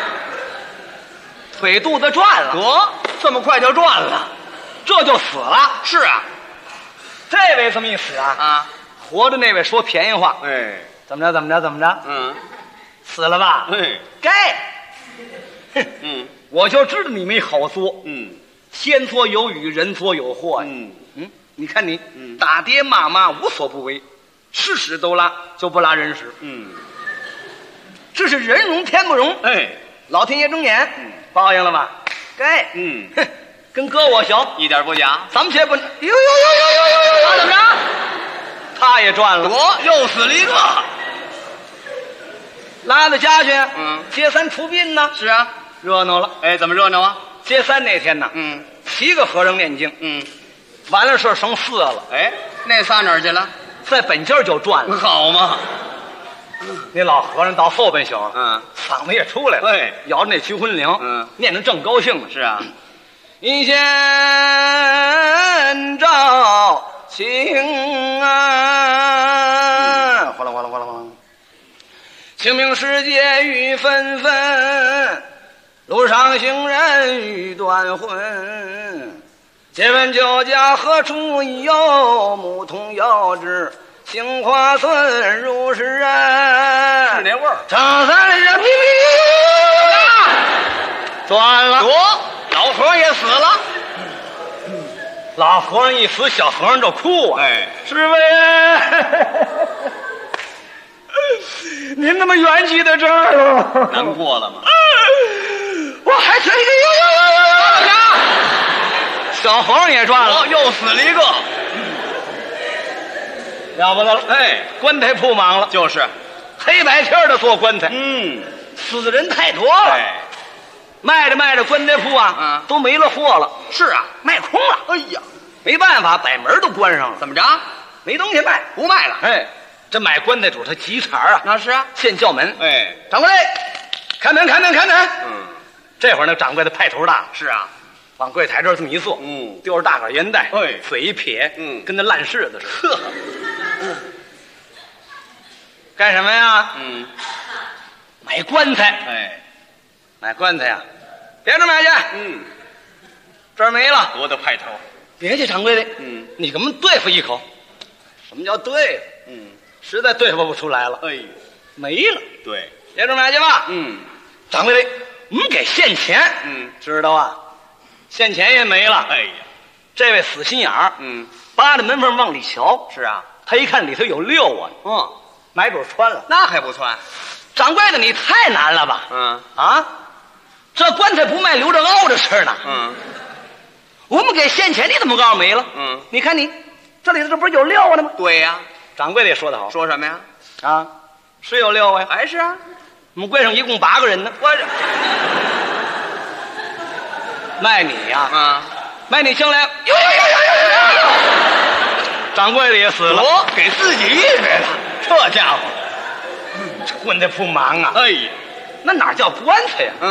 腿肚子转了。 得，这么快就转了， 这就死了。 是啊， 这位这么一死啊，活着那位说便宜话。 哎。 怎么着？死了吧？该。我就知道你没好作。天作有雨，人作有祸呀。你看你打爹骂妈无所不为，吃屎都拉，就不拉人屎。这是人容天不容。 哎， 老天爷睁眼，报应了吧？ 该， 嗯， 哼，跟哥我小一点不假。 咱们且不，呦，他怎么着？他也赚了， 我又死了一个。 拉到家去， 接三出殡呢。 是啊， 热闹了。 哎，怎么热闹啊？ 接三那天呢，7个和尚念经，完了事剩4了。 哎，那仨哪儿去了？ 在本家就赚了。 好嘛。 那老和尚到后半宿，嗓子也出来了， 对， 摇着那驱魂铃，念得正高兴呢。 是啊， 一线照晴啊，哗啦哗啦哗啦哗啦。清明时节雨纷纷，路上行人欲断魂。借问酒家何处有？牧童遥指杏花村，如是人。 是那味儿。 张三人噼噼断了。 老和尚也死了。 老和尚一死，小和尚就哭啊！ 哎， 师傅，您怎么圆寂在这儿了？ 难过了吗？ 我还剩一个小和尚也赚了， 又死了一个， 了不得了！ 哎， 棺材铺满了， 就是黑白天的做棺材，死的人太多了。 哎， 卖着棺材铺啊，都没了货了。 是啊， 卖空了。 哎呀， 没办法，把门都关上了。 怎么着？ 没东西卖， 不卖了。 哎，这买棺材主他急茬啊。 那是啊， 现叫门。 哎， 掌柜，开门！这会儿那掌柜的派头大。 是啊， 往柜台这儿这么一坐，丢着大杆烟袋， 哎， 嘴一撇，跟那烂柿子似的。呵，干什么呀？买棺材。 哎， 买棺材呀，别这买去。这儿没了， 多大派头？ 别去，掌柜的。你给我们对付一口。什么叫对付？实在对付不出来了。 哎， 没了。 对， 别这儿买去吧。掌柜的，我们给现钱。知道啊，现钱也没了。 哎呀， 这位死心眼儿。扒着门缝往里瞧。 是啊， 他一看里头有6万。买准穿了。 那还不穿？ 掌柜的，你太难了吧？这棺材不卖，留着熬着吃呢。我们给现钱，你怎么告诉没了？你看你这里头这不是有6万的吗？ 对呀， 掌柜的也说得好。 说什么呀？ 是有6万， 还是啊？ 我们柜上一共8个人呢。我这卖你呀？卖你进来。呦！掌柜的也死了。 我给自己预备了， 这家伙，这棺材铺忙啊！ 哎呀， 那哪叫棺材呀？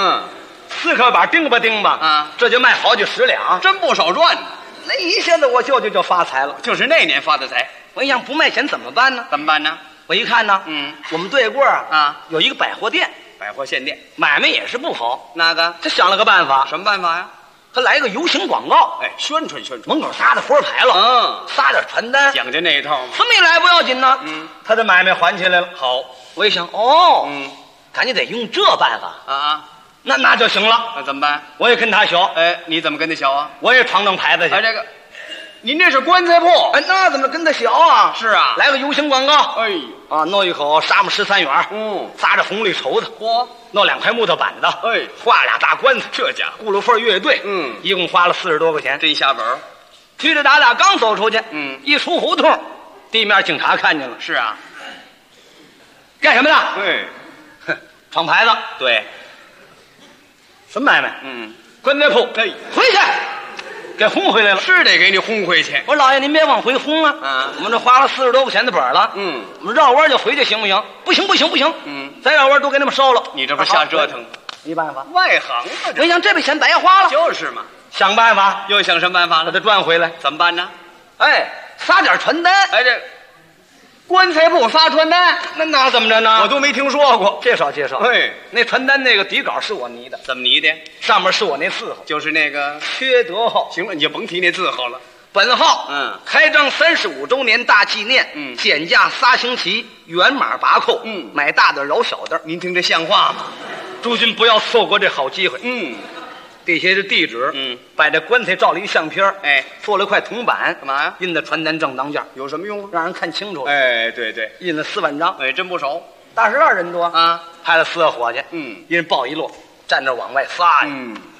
4颗板钉吧，这就卖好几10两， 真不少赚呢。 那一下子我舅舅就发财了， 就是那年发的财。 我一想不卖钱怎么办呢？ 怎么办呢？ 我一看呢，我们对过有一个百货店， 百货线店， 买卖也是不好。 那个， 他想了个办法， 什么办法呀？ 他来个游行广告， 哎，宣传， 门口撒的佛牌了，撒点传单， 讲究那一套。 这么一来不要紧呢，他的买卖还起来了。 好， 我一想，赶紧得用这办法啊。 那就行了， 那怎么办？ 我也跟他学。 哎，你怎么跟他学啊？ 我也闯牌子去。 这个，您这是棺材铺。 哎，那怎么跟他学啊？ 是啊， 来个游行广告。 哎， 弄一口沙漠13元，扎着红绿绸子，弄2块木头板子， 哎， 画俩大棺材。 这家伙， 顾鲁凤乐队，一共花了40多块钱， 真下本。 推着打打刚走出去，一出胡同，地面警察看见了。 是啊， 干什么呢？ 对， 闯牌子。 对。 什么买卖？棺材铺。哎，回去，给轰回来了。 是得给你轰回去。 我说老爷，您别往回轰啊！我们这花了40多块钱的本了。我们绕弯就回去行不行？不行。再绕弯都给他们烧了。 你这不瞎折腾吗？ 没办法， 外行啊！ 我想这笔钱白花了。 就是嘛， 想办法。 又想什么办法了？ 把它赚回来。 怎么办呢？ 哎，撒点传单。 哎，这。 棺材铺发传单， 那怎么着呢？ 我都没听说过。 介绍。 哎， 那传单那个底稿是我拟的。 怎么拟的？ 上面是我那字号， 就是那个缺德号。 行了，你就甭提那字号了。 本号，开张35周年大纪念，减价3星期，原码8扣，买大的饶小的。 您听这像话吗？ 诸君不要错过这好机会。底下是地址，把这棺材照了一相片，哎，做了块铜板， 干嘛呀？ 印在传单正当间， 有什么用啊？ 让人看清楚了。 哎，对， 印了4万张， 哎，真不少。 大石栏人多啊， 派了4个伙计， 一人抱一摞， 站那往外撒呀。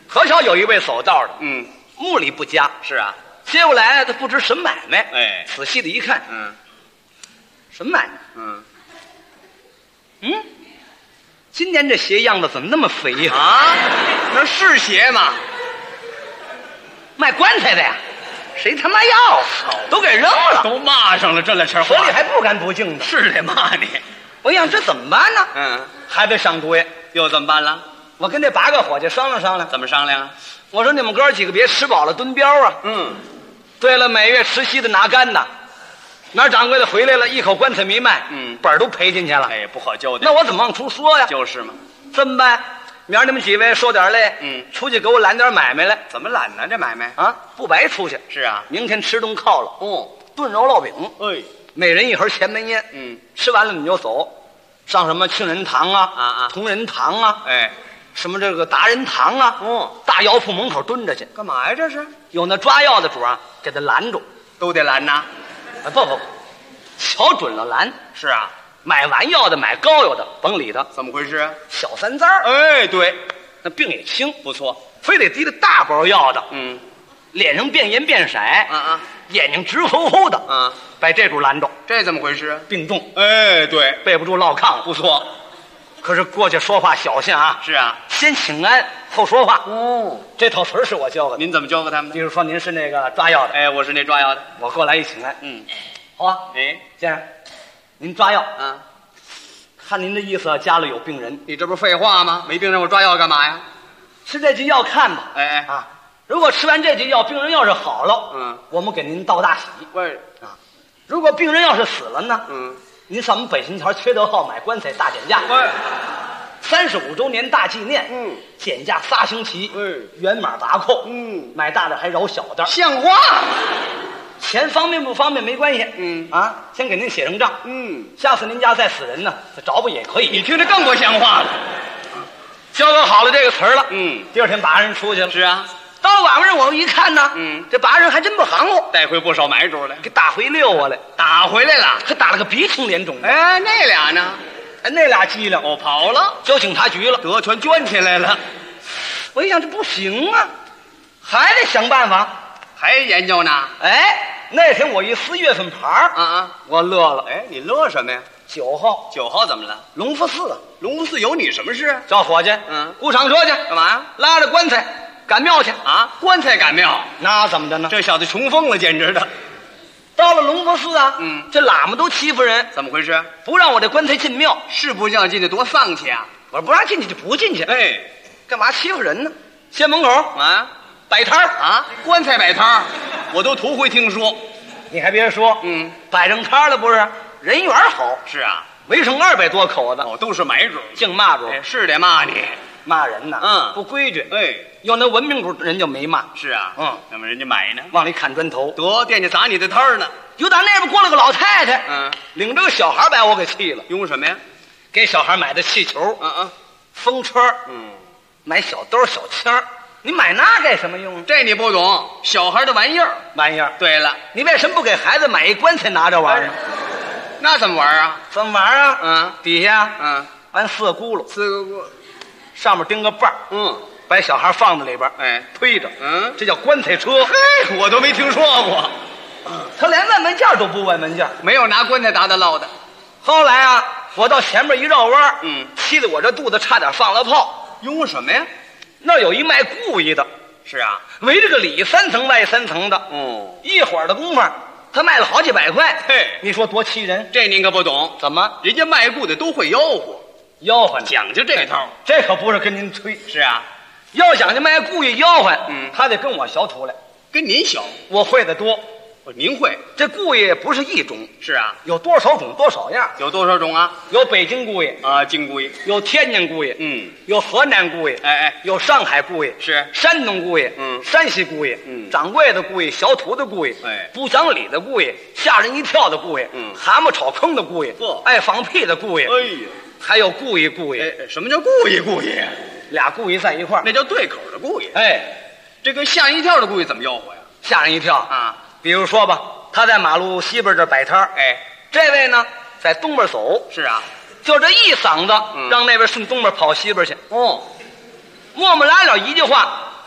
可巧有一位走道的，目力不佳， 是啊， 接过来他不知什么买卖， 哎， 仔细的一看，什么买卖？今年这鞋样子怎么那么肥呀？ 啊，那是鞋吗？ 卖棺材的呀，谁他妈要啊？都给扔了， 都骂上了，这来事手里还不干不净的， 是得骂你。 我想这怎么办呢？还得上督爷， 又怎么办了？ 我跟这8个伙计商量商量。 怎么商量啊？ 我说你们哥几个别吃饱了蹲膘啊。对了，每月吃稀的拿干的，哪儿掌柜的回来了，一口棺材没卖，本儿都赔进去了。 哎，不好交代。 那我怎么往出说呀？ 就是嘛。 这么办？明儿你们几位受点累，出去给我揽点买卖来。 怎么揽呢？这买卖啊，不白出去。 是啊， 明天吃顿犒劳。炖肉烙饼。每人一盒前门烟。吃完了你就走，上什么庆仁堂啊，同仁堂啊，什么这个达人堂啊，大药铺门口蹲着去。 干嘛呀？这是有那抓药的主啊，给他拦住， 都得拦呐。 不，瞧准了拦。 是啊， 买完药的买膏药的甭理他。 怎么回事啊？ 小三灾儿。 哎，对， 那病也轻， 不错。 非得提着大包药的，脸上变颜变色，眼睛直乎乎的，把这主拦住。 这怎么回事？ 病重。 哎，对， 背不住落炕， 不错。 可是过去说话小心啊。 是啊， 先请安后说话。这套词儿是我教的。 您怎么教给他们的？ 比如说您是那个抓药的， 哎，我是那抓药的， 我过来一请安。好啊。先生，您抓药啊？看您的意思，家里有病人。 你这不是废话吗？没病人我抓药干嘛呀？ 吃这剂药看吧。如果吃完这剂药，病人要是好了，我们给您道大喜。如果病人要是死了呢，您上我们北新桥缺德号买棺材大减价，35周年大纪念，减价3星期，原码拔扣，买大的还饶小的， 像话。 钱方便不方便没关系，先给您写上账，下次您家再死人呢，再找补也可以。 你听着更不像话了。 教导好了这个词儿了，第二天拔人出去了。 是啊， 到了晚上我一看呢，这拔人还真不含糊， 带回不少买主来， 给打回溜过来， 打回来了， 还打了个鼻青脸肿的。 哎，那俩呢？ 那俩机灵， 跑了， 交警察局了， 得全捐起来了。 我一想这不行啊，还得想办法， 还研究呢。 哎，那天我一撕月份牌我乐了。 哎，你乐什么呀 ？9号 ，9号怎么了？ 隆福寺， 隆福寺有你什么事？ 叫伙计，雇上车去， 干嘛呀？ 拉着棺材赶庙去啊！棺材赶庙， 那怎么的呢？ 这小子穷疯了，简直的。 到了隆福寺啊，这喇嘛都欺负人， 怎么回事？ 不让我这棺材进庙， 是不让进去多丧气啊！ 我说不让进去就不进去， 哎， 干嘛欺负人呢？县门口摆摊儿棺材摆摊儿，我都头回听说。 你还别说，摆上摊儿了不是？人缘好。 是啊， 围上200多口子， 都是买主， 净骂主， 是得骂你， 骂人呢，不规矩。要那文明主人就没骂。 是啊，那么人家买呢， 往里砍砖头， 得惦记砸你的摊儿呢。 又打那边过来个老太太，领着个小孩把我给气了。 用什么呀？ 给小孩买的气球，风车，买小兜小枪，你买那干什么用？ 这你不懂，小孩的玩意儿。对了， 你为什么不给孩子买一棺材拿着玩呢？ 那怎么玩啊？ 怎么玩啊？底下安4个轱辘，上面钉个把儿，把小孩放在里边，推着，这叫棺材车。 嘿，我都没听说过。 他连问门价都不问门价， 没有拿棺材打捞的。 后来啊，我到前面一绕弯，气得我这肚子差点放了泡。 用什么呀？ 那有一卖故意的。 是啊， 围着个里3层外3层的。一会儿的功夫，他卖了好几百块。 嘿， 你说多气人？ 这您可不懂。 怎么？ 人家卖故的都会吆喝，讲究这套。 这可不是跟您吹。 是啊， 要讲究卖故意吆喝，他得跟我学出来。 跟您学， 我会的多。 您会这故意不是一种。 是啊， 有多少种多少样？ 有多少种啊？ 有北京故意京故意， 有天津故意，有河南故意，有上海故意， 是山东故意，山西故意，掌柜的故意，小土的故意，不讲理的故意，吓人一跳的故意，蛤蟆炒坑的故意，爱放屁的故意， 哎呀， 还有故意。 什么叫故意？ 俩故意在一块儿， 那叫对口的故意。这个吓人一跳的故意怎么吆喝呀？ 吓人一跳啊！比如说吧，他在马路西边这摆摊儿，这位呢在东边走。 是啊， 就这一嗓子，让那边顺东边跑西边去。磨磨拉了一句话，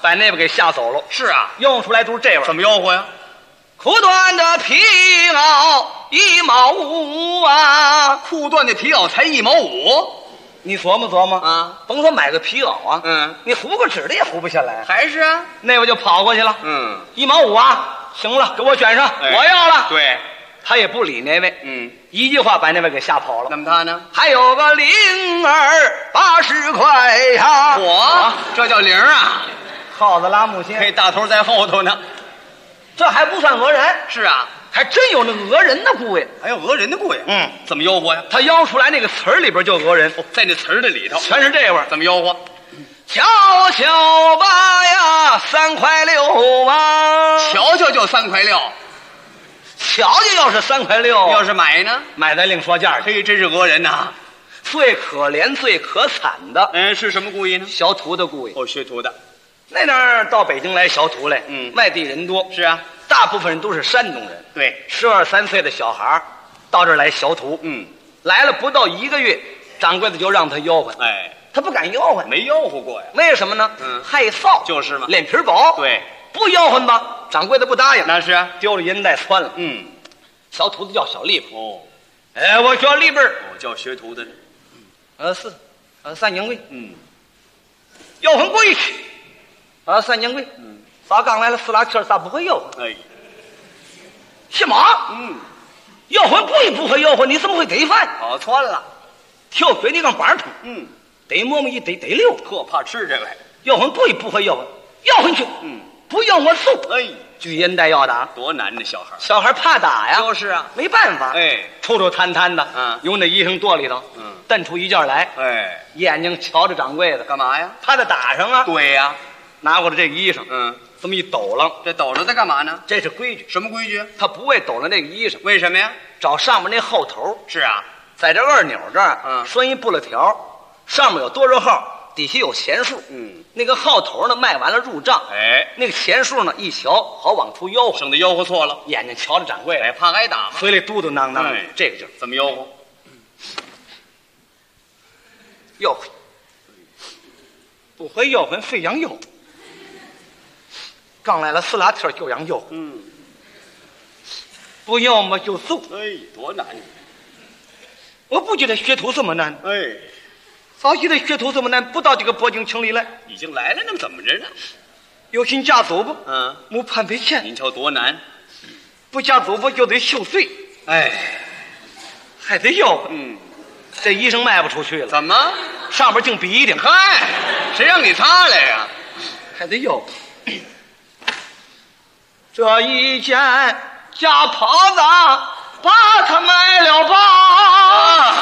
把那边给吓走了。 是啊， 吆喝出来都是这味儿。 怎么吆喝呀？ 裤缎的皮袄1毛5啊， 裤缎的皮袄才1毛5， 你琢磨琢磨啊， 甭说买个皮袄啊，你糊个纸的也糊不下来。 还是啊， 那我就跑过去了，1毛5啊，行了，给我选上，我要了。 对， 他也不理那位，一句话把那位给吓跑了。 那么他呢？ 还有个0儿80块呀， 这叫0啊， 耗子拉木线， 这大头在后头呢。 这还不算讹人， 是啊， 还真有那讹人的故意， 还有讹人的故意。怎么吆喝呀？ 他吆出来那个词儿里边就讹人， 在那词儿的里头全是这味儿。 怎么吆喝？ 瞧瞧吧呀，3块6啊！ 瞧瞧就3块6， 瞧瞧要是3块6， 要是买呢？ 买咱另说价去。 嘿，真是讹人呐！ 最可怜、最可惨的， 是什么故意呢？ 学徒的故意。 学徒的。 那阵儿到北京来学徒来，外地人多。 是啊， 大部分人都是山东人。 对 ，12、13岁的小孩到这儿来学徒。来了不到1个月，掌柜的就让他吆喝。他不敢吆喝， 没吆喝过呀。 为什么呢？害臊。 就是嘛， 脸皮薄。 对， 不吆喝吧，掌柜的不答应。 那是啊， 丢了银带窜了。小徒子叫小利布。我叫利布。 我叫学徒的。 三掌柜。吆喝贵去。三掌柜。咋刚来了4拉气咋不会吆喝？什么？吆喝贵不会吆喝，你怎么会得饭？ 跑窜了， 跳水你刚板头。得磨磨一得溜， 特怕吃这个。 吆喝贵不会吆喝，吆喝去。不要我揍。举烟袋要打， 多难呢！ 小孩怕打呀。 就是啊， 没办法。抽抽摊摊的，由那衣裳垛里头，蹬出一件来。眼睛瞧着掌柜的， 干嘛呀？ 怕他打上啊。 对呀， 拿过来这个衣裳，这么一抖楞， 这抖着在干嘛呢？ 这是规矩。 什么规矩？ 他不会抖楞这个衣裳， 为什么呀？ 找上面那后头。 是啊， 在这2钮这儿，拴一布勒条，上面有多少号，底下有钱数。那个号头呢，卖完了入账。那个钱数呢，一瞧好往出吆喝， 省得吆喝错了。 眼睛瞧着掌柜的， 怕挨打嘛， 嘴里嘟嘟囔囔。这个劲儿怎么吆喝？ 吆喝，不会吆喝非让吆喝。刚来了4拉天就让吆喝。不要么就揍。 多难！ 我不觉得学徒这么难。早觉得学徒这么难，不到这个北京城里来。 已经来了，那么怎么着呢？ 有心嫁走不？没判赔钱。 您瞧多难！ 不嫁走不就得受罪。还得吆喝。这衣裳卖不出去了。 怎么？ 上边净比顶。 嗨，谁让你擦来呀？ 还得吆喝。这一件假袍子，把它卖了吧。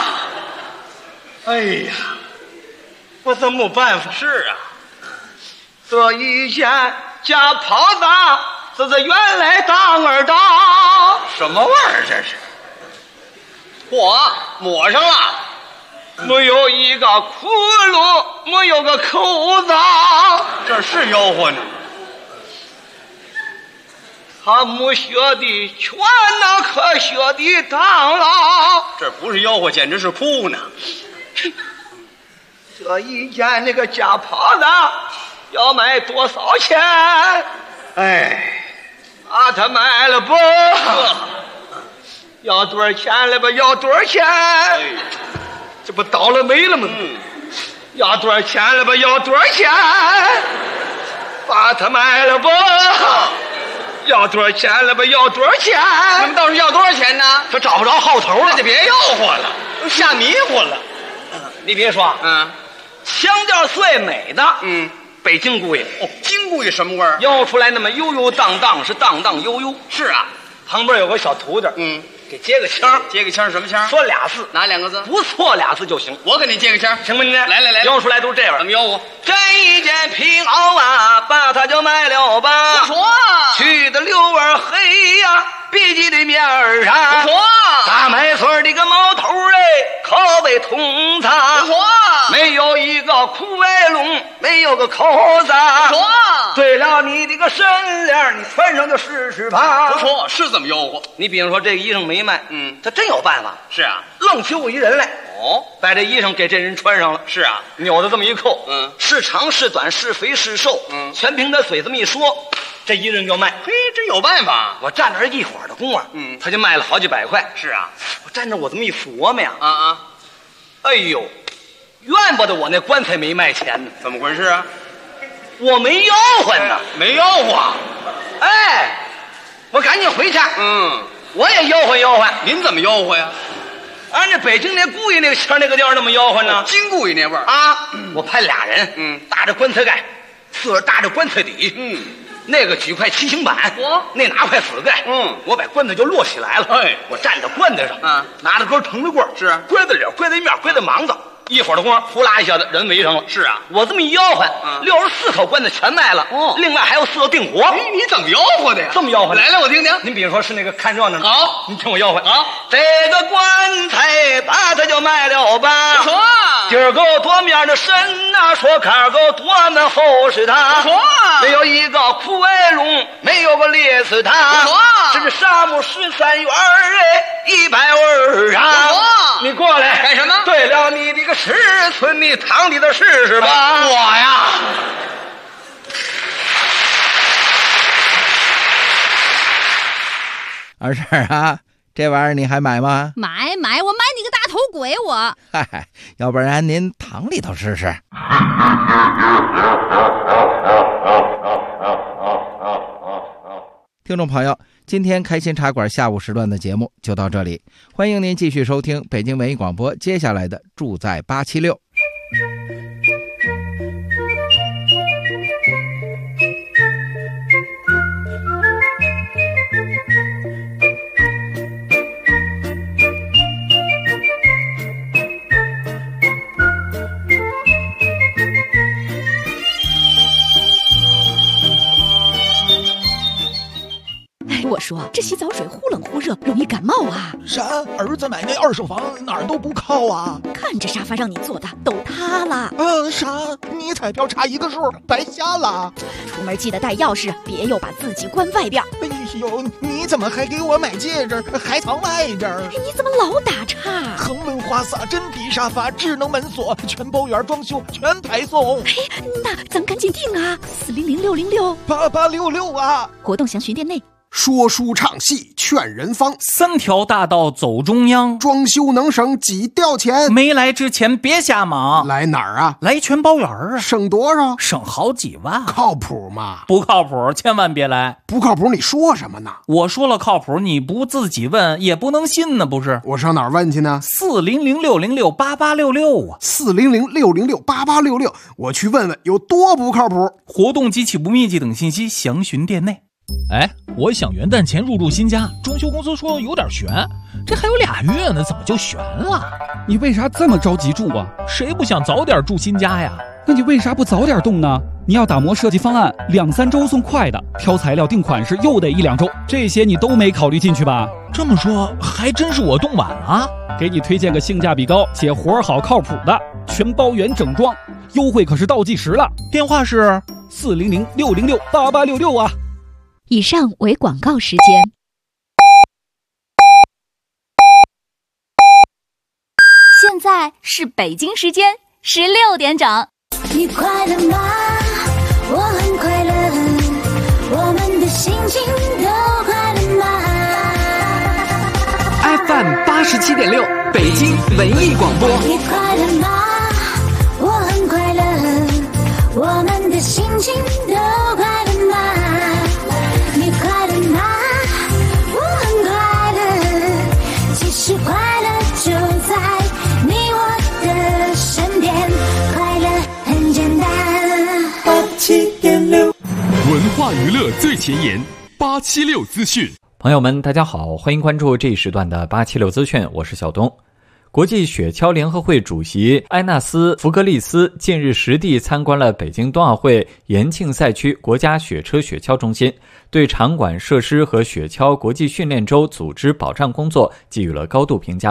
我怎么没办法？ 是啊， 这一件假袍子，这是原来当儿的。 什么味儿这是？嚯，抹上了， 没有一个窟窿，没有个口子。 这是吆喝呢。 他没学的全那可学的当了。 这不是吆喝，简直是哭呢。 这一件那个假袍子要卖多少钱？把它卖了不？要多少钱了吧？要多少钱？这不倒了霉了吗？要多少钱了吧？要多少钱？把它卖了不？要多少钱了吧？要多少钱？ 那么倒是要多少钱呢？ 他找不着号头了， 那就别吆喝了，吓迷糊了。 你别说，腔调最美的，北京故意。 京故意什么味儿？ 吆出来那么悠悠荡荡，是荡荡悠悠。 是啊， 旁边有个小徒弟，给接个腔。 接个腔什么腔？ 说俩字， 哪2个字？ 不错2字就行。 我给你接个腔， 行吗？你来， 吆出来都是这样。 怎么吆喝？ 这一件皮袄啊，把它就卖了吧。 不错， 去的溜儿黑呀，笔记的面儿上。 不错， 大麦穗的个毛头可谓通畅。 不错， 没有一个个苦味龙，没有个口子。 说对了你这个身链，你穿上就试试吧。 不错，是这么吆喝。 你比如说这个衣裳没卖，他真有办法。 是啊， 愣揪一人来，把这衣裳给这人穿上了。 是啊， 扭着这么一扣，是长是短是肥是瘦，全凭他嘴这么一说，这一人就卖。 嘿，真有办法。 我站那儿一会儿的功夫，他就卖了好几百块。 是啊， 我站那我这么一琢磨呀，哎呦，怨不得我那棺材没卖钱呢。 怎么回事啊？ 我没吆喝呢， 没吆喝。 哎，我赶紧回去。我也吆喝吆喝。 您怎么吆喝呀？ 按照北京那故意那个腔那个调那么吆喝呢？ 京故意那味儿啊！我派俩人，搭着棺材盖，次儿搭着棺材底，那个举块七星板，那拿块死盖，我把棺材就摞起来了。 哎， 我站在棺材上，拿着根藤子棍， 是拐在脸，拐在面，拐在盲子。一会儿的功夫，呼啦一下子人围上了。 是啊， 我这么一吆喝，64口棺材全卖了。另外还有4个订活。 你怎么吆喝的呀？ 这么吆喝的， 来我听听。 您比如说是那个看热闹的， 好， 您听我吆喝。 好， 这个棺材把它就卖了吧。 不错， 底儿够多面的身呐，说坎够多么厚实它。 不错， 没有一个苦味龙，没有个裂死它。 不错， 这是沙木13元100味啊。 不错， 你过来干什么？ 对了，你这个尺寸，你躺里头试试吧。 我呀， 二婶啊，这玩意儿你还买吗？ 买，我买你个大头鬼我！ 嗨，要不然您躺里头试试。听众朋友，今天开心茶馆下午时段的节目就到这里，欢迎您继续收听北京文艺广播接下来的住在876。 我说这洗澡水忽冷忽热，容易感冒啊！ 啥？儿子买那2手房哪儿都不靠啊！ 看这沙发让你坐的都塌了。 啥？你彩票差一个数，白瞎了。 出门记得带钥匙，别又把自己关外边。 哎呦，你怎么还给我买戒指，还藏外边？ 你怎么老打岔？ 恒温花洒、真皮沙发、智能门锁，全包圆装修，全排送。 哎，那咱赶紧订啊！400-606 8866啊！ 活动详询店内。 说书唱戏劝人方 ，3条大道走中央， 装修能省几吊钱？ 没来之前别瞎忙。 来哪儿啊？ 来全包圆啊！ 省多少？ 省好几万。 靠谱吗？ 不靠谱，千万别来。 不靠谱你说什么呢？ 我说了靠谱，你不自己问也不能信呢，不是？ 我上哪儿问去呢 ？400-606-8866啊 ！400-606-8866，我去问问有多不靠谱。 活动及起步面积等信息详询店内。 哎，我想元旦前入住新家，装修公司说有点悬，这还有2月呢，怎么就悬了？ 你为啥这么着急住啊？ 谁不想早点住新家呀？ 那你为啥不早点动呢？你要打磨设计方案，2-3周送快的，挑材料定款式又得1-2周，这些你都没考虑进去吧？ 这么说还真是我动晚了。 给你推荐个性价比高且活好靠谱的全包圆整装，优惠可是倒计时了。 电话是 400-606-8866啊。 以上为广告时间。 现在是北京时间16点整。 你快乐吗？我很快乐，我们的心情都快乐吗 ？FM 87.6，北京文艺广播。 你快乐吗？我很快乐，我们的心情都快乐吗？你快乐吗？我很快乐，其实快乐就在你我的身边，快乐很简单。87.6， 文化娱乐最前沿，876资讯。 朋友们，大家好，欢迎关注这一时段的876资讯，我是小东。国际雪橇联合会主席埃纳斯·福格利斯近日实地参观了北京冬奥会延庆赛区国家雪车雪橇中心，对场馆设施和雪橇国际训练周组织保障工作给予了高度评价。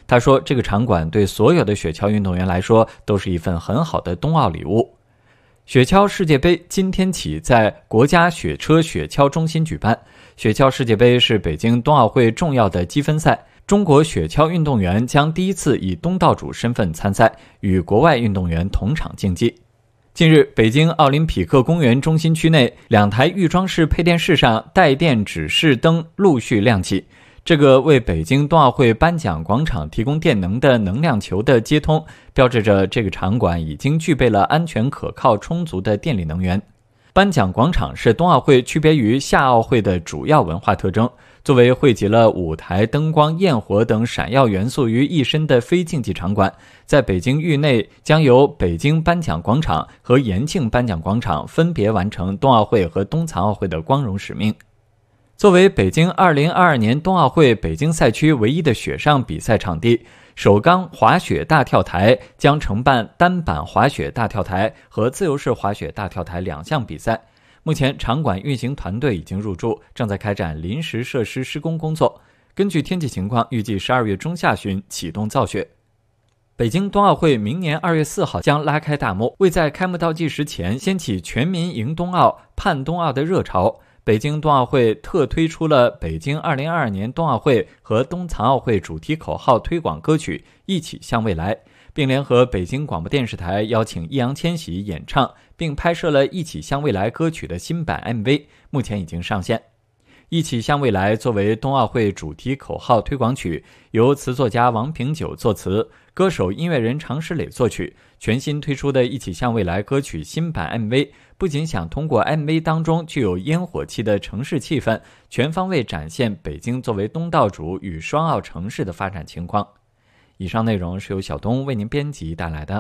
他说，这个场馆对所有的雪橇运动员来说都是一份很好的冬奥礼物。雪橇世界杯今天起在国家雪车雪橇中心举办。雪橇世界杯是北京冬奥会重要的积分赛，中国雪橇运动员将第一次以东道主身份参赛，与国外运动员同场竞技。近日，北京奥林匹克公园中心区内2台预装式配电室上带电指示灯陆续亮起，这个为北京冬奥会颁奖广场提供电能的能量球的接通，标志着这个场馆已经具备了安全可靠充足的电力能源。颁奖广场是冬奥会区别于夏奥会的主要文化特征，作为汇集了舞台、灯光、焰火等闪耀元素于一身的非竞技场馆，在北京域内将由北京颁奖广场和延庆颁奖广场分别完成冬奥会和冬残奥会的光荣使命。作为北京2022年冬奥会北京赛区唯一的雪上比赛场地，首钢滑雪大跳台将承办单板滑雪大跳台和自由式滑雪大跳台2项比赛。目前场馆运行团队已经入驻，正在开展临时设施施工工作。根据天气情况，预计12月中下旬启动造雪。北京冬奥会明年2月4号将拉开大幕，为在开幕倒计时前掀起全民迎冬奥、盼冬奥的热潮，北京冬奥会特推出了北京2022年冬奥会和冬残奥会主题口号推广歌曲《一起向未来》，并联合北京广播电视台邀请易烊千玺演唱，并拍摄了《一起向未来》歌曲的新版 MV， 目前已经上线。一起向未来作为冬奥会主题口号推广曲，由词作家王平久作词，歌手音乐人常石磊作曲。全新推出的一起向未来歌曲新版 MV 不仅想通过 MV 当中具有烟火气的城市气氛，全方位展现北京作为东道主与双奥城市的发展情况。以上内容是由小东为您编辑带来的。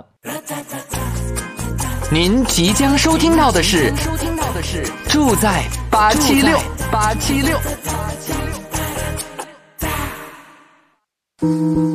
您即将收听到的是住在876。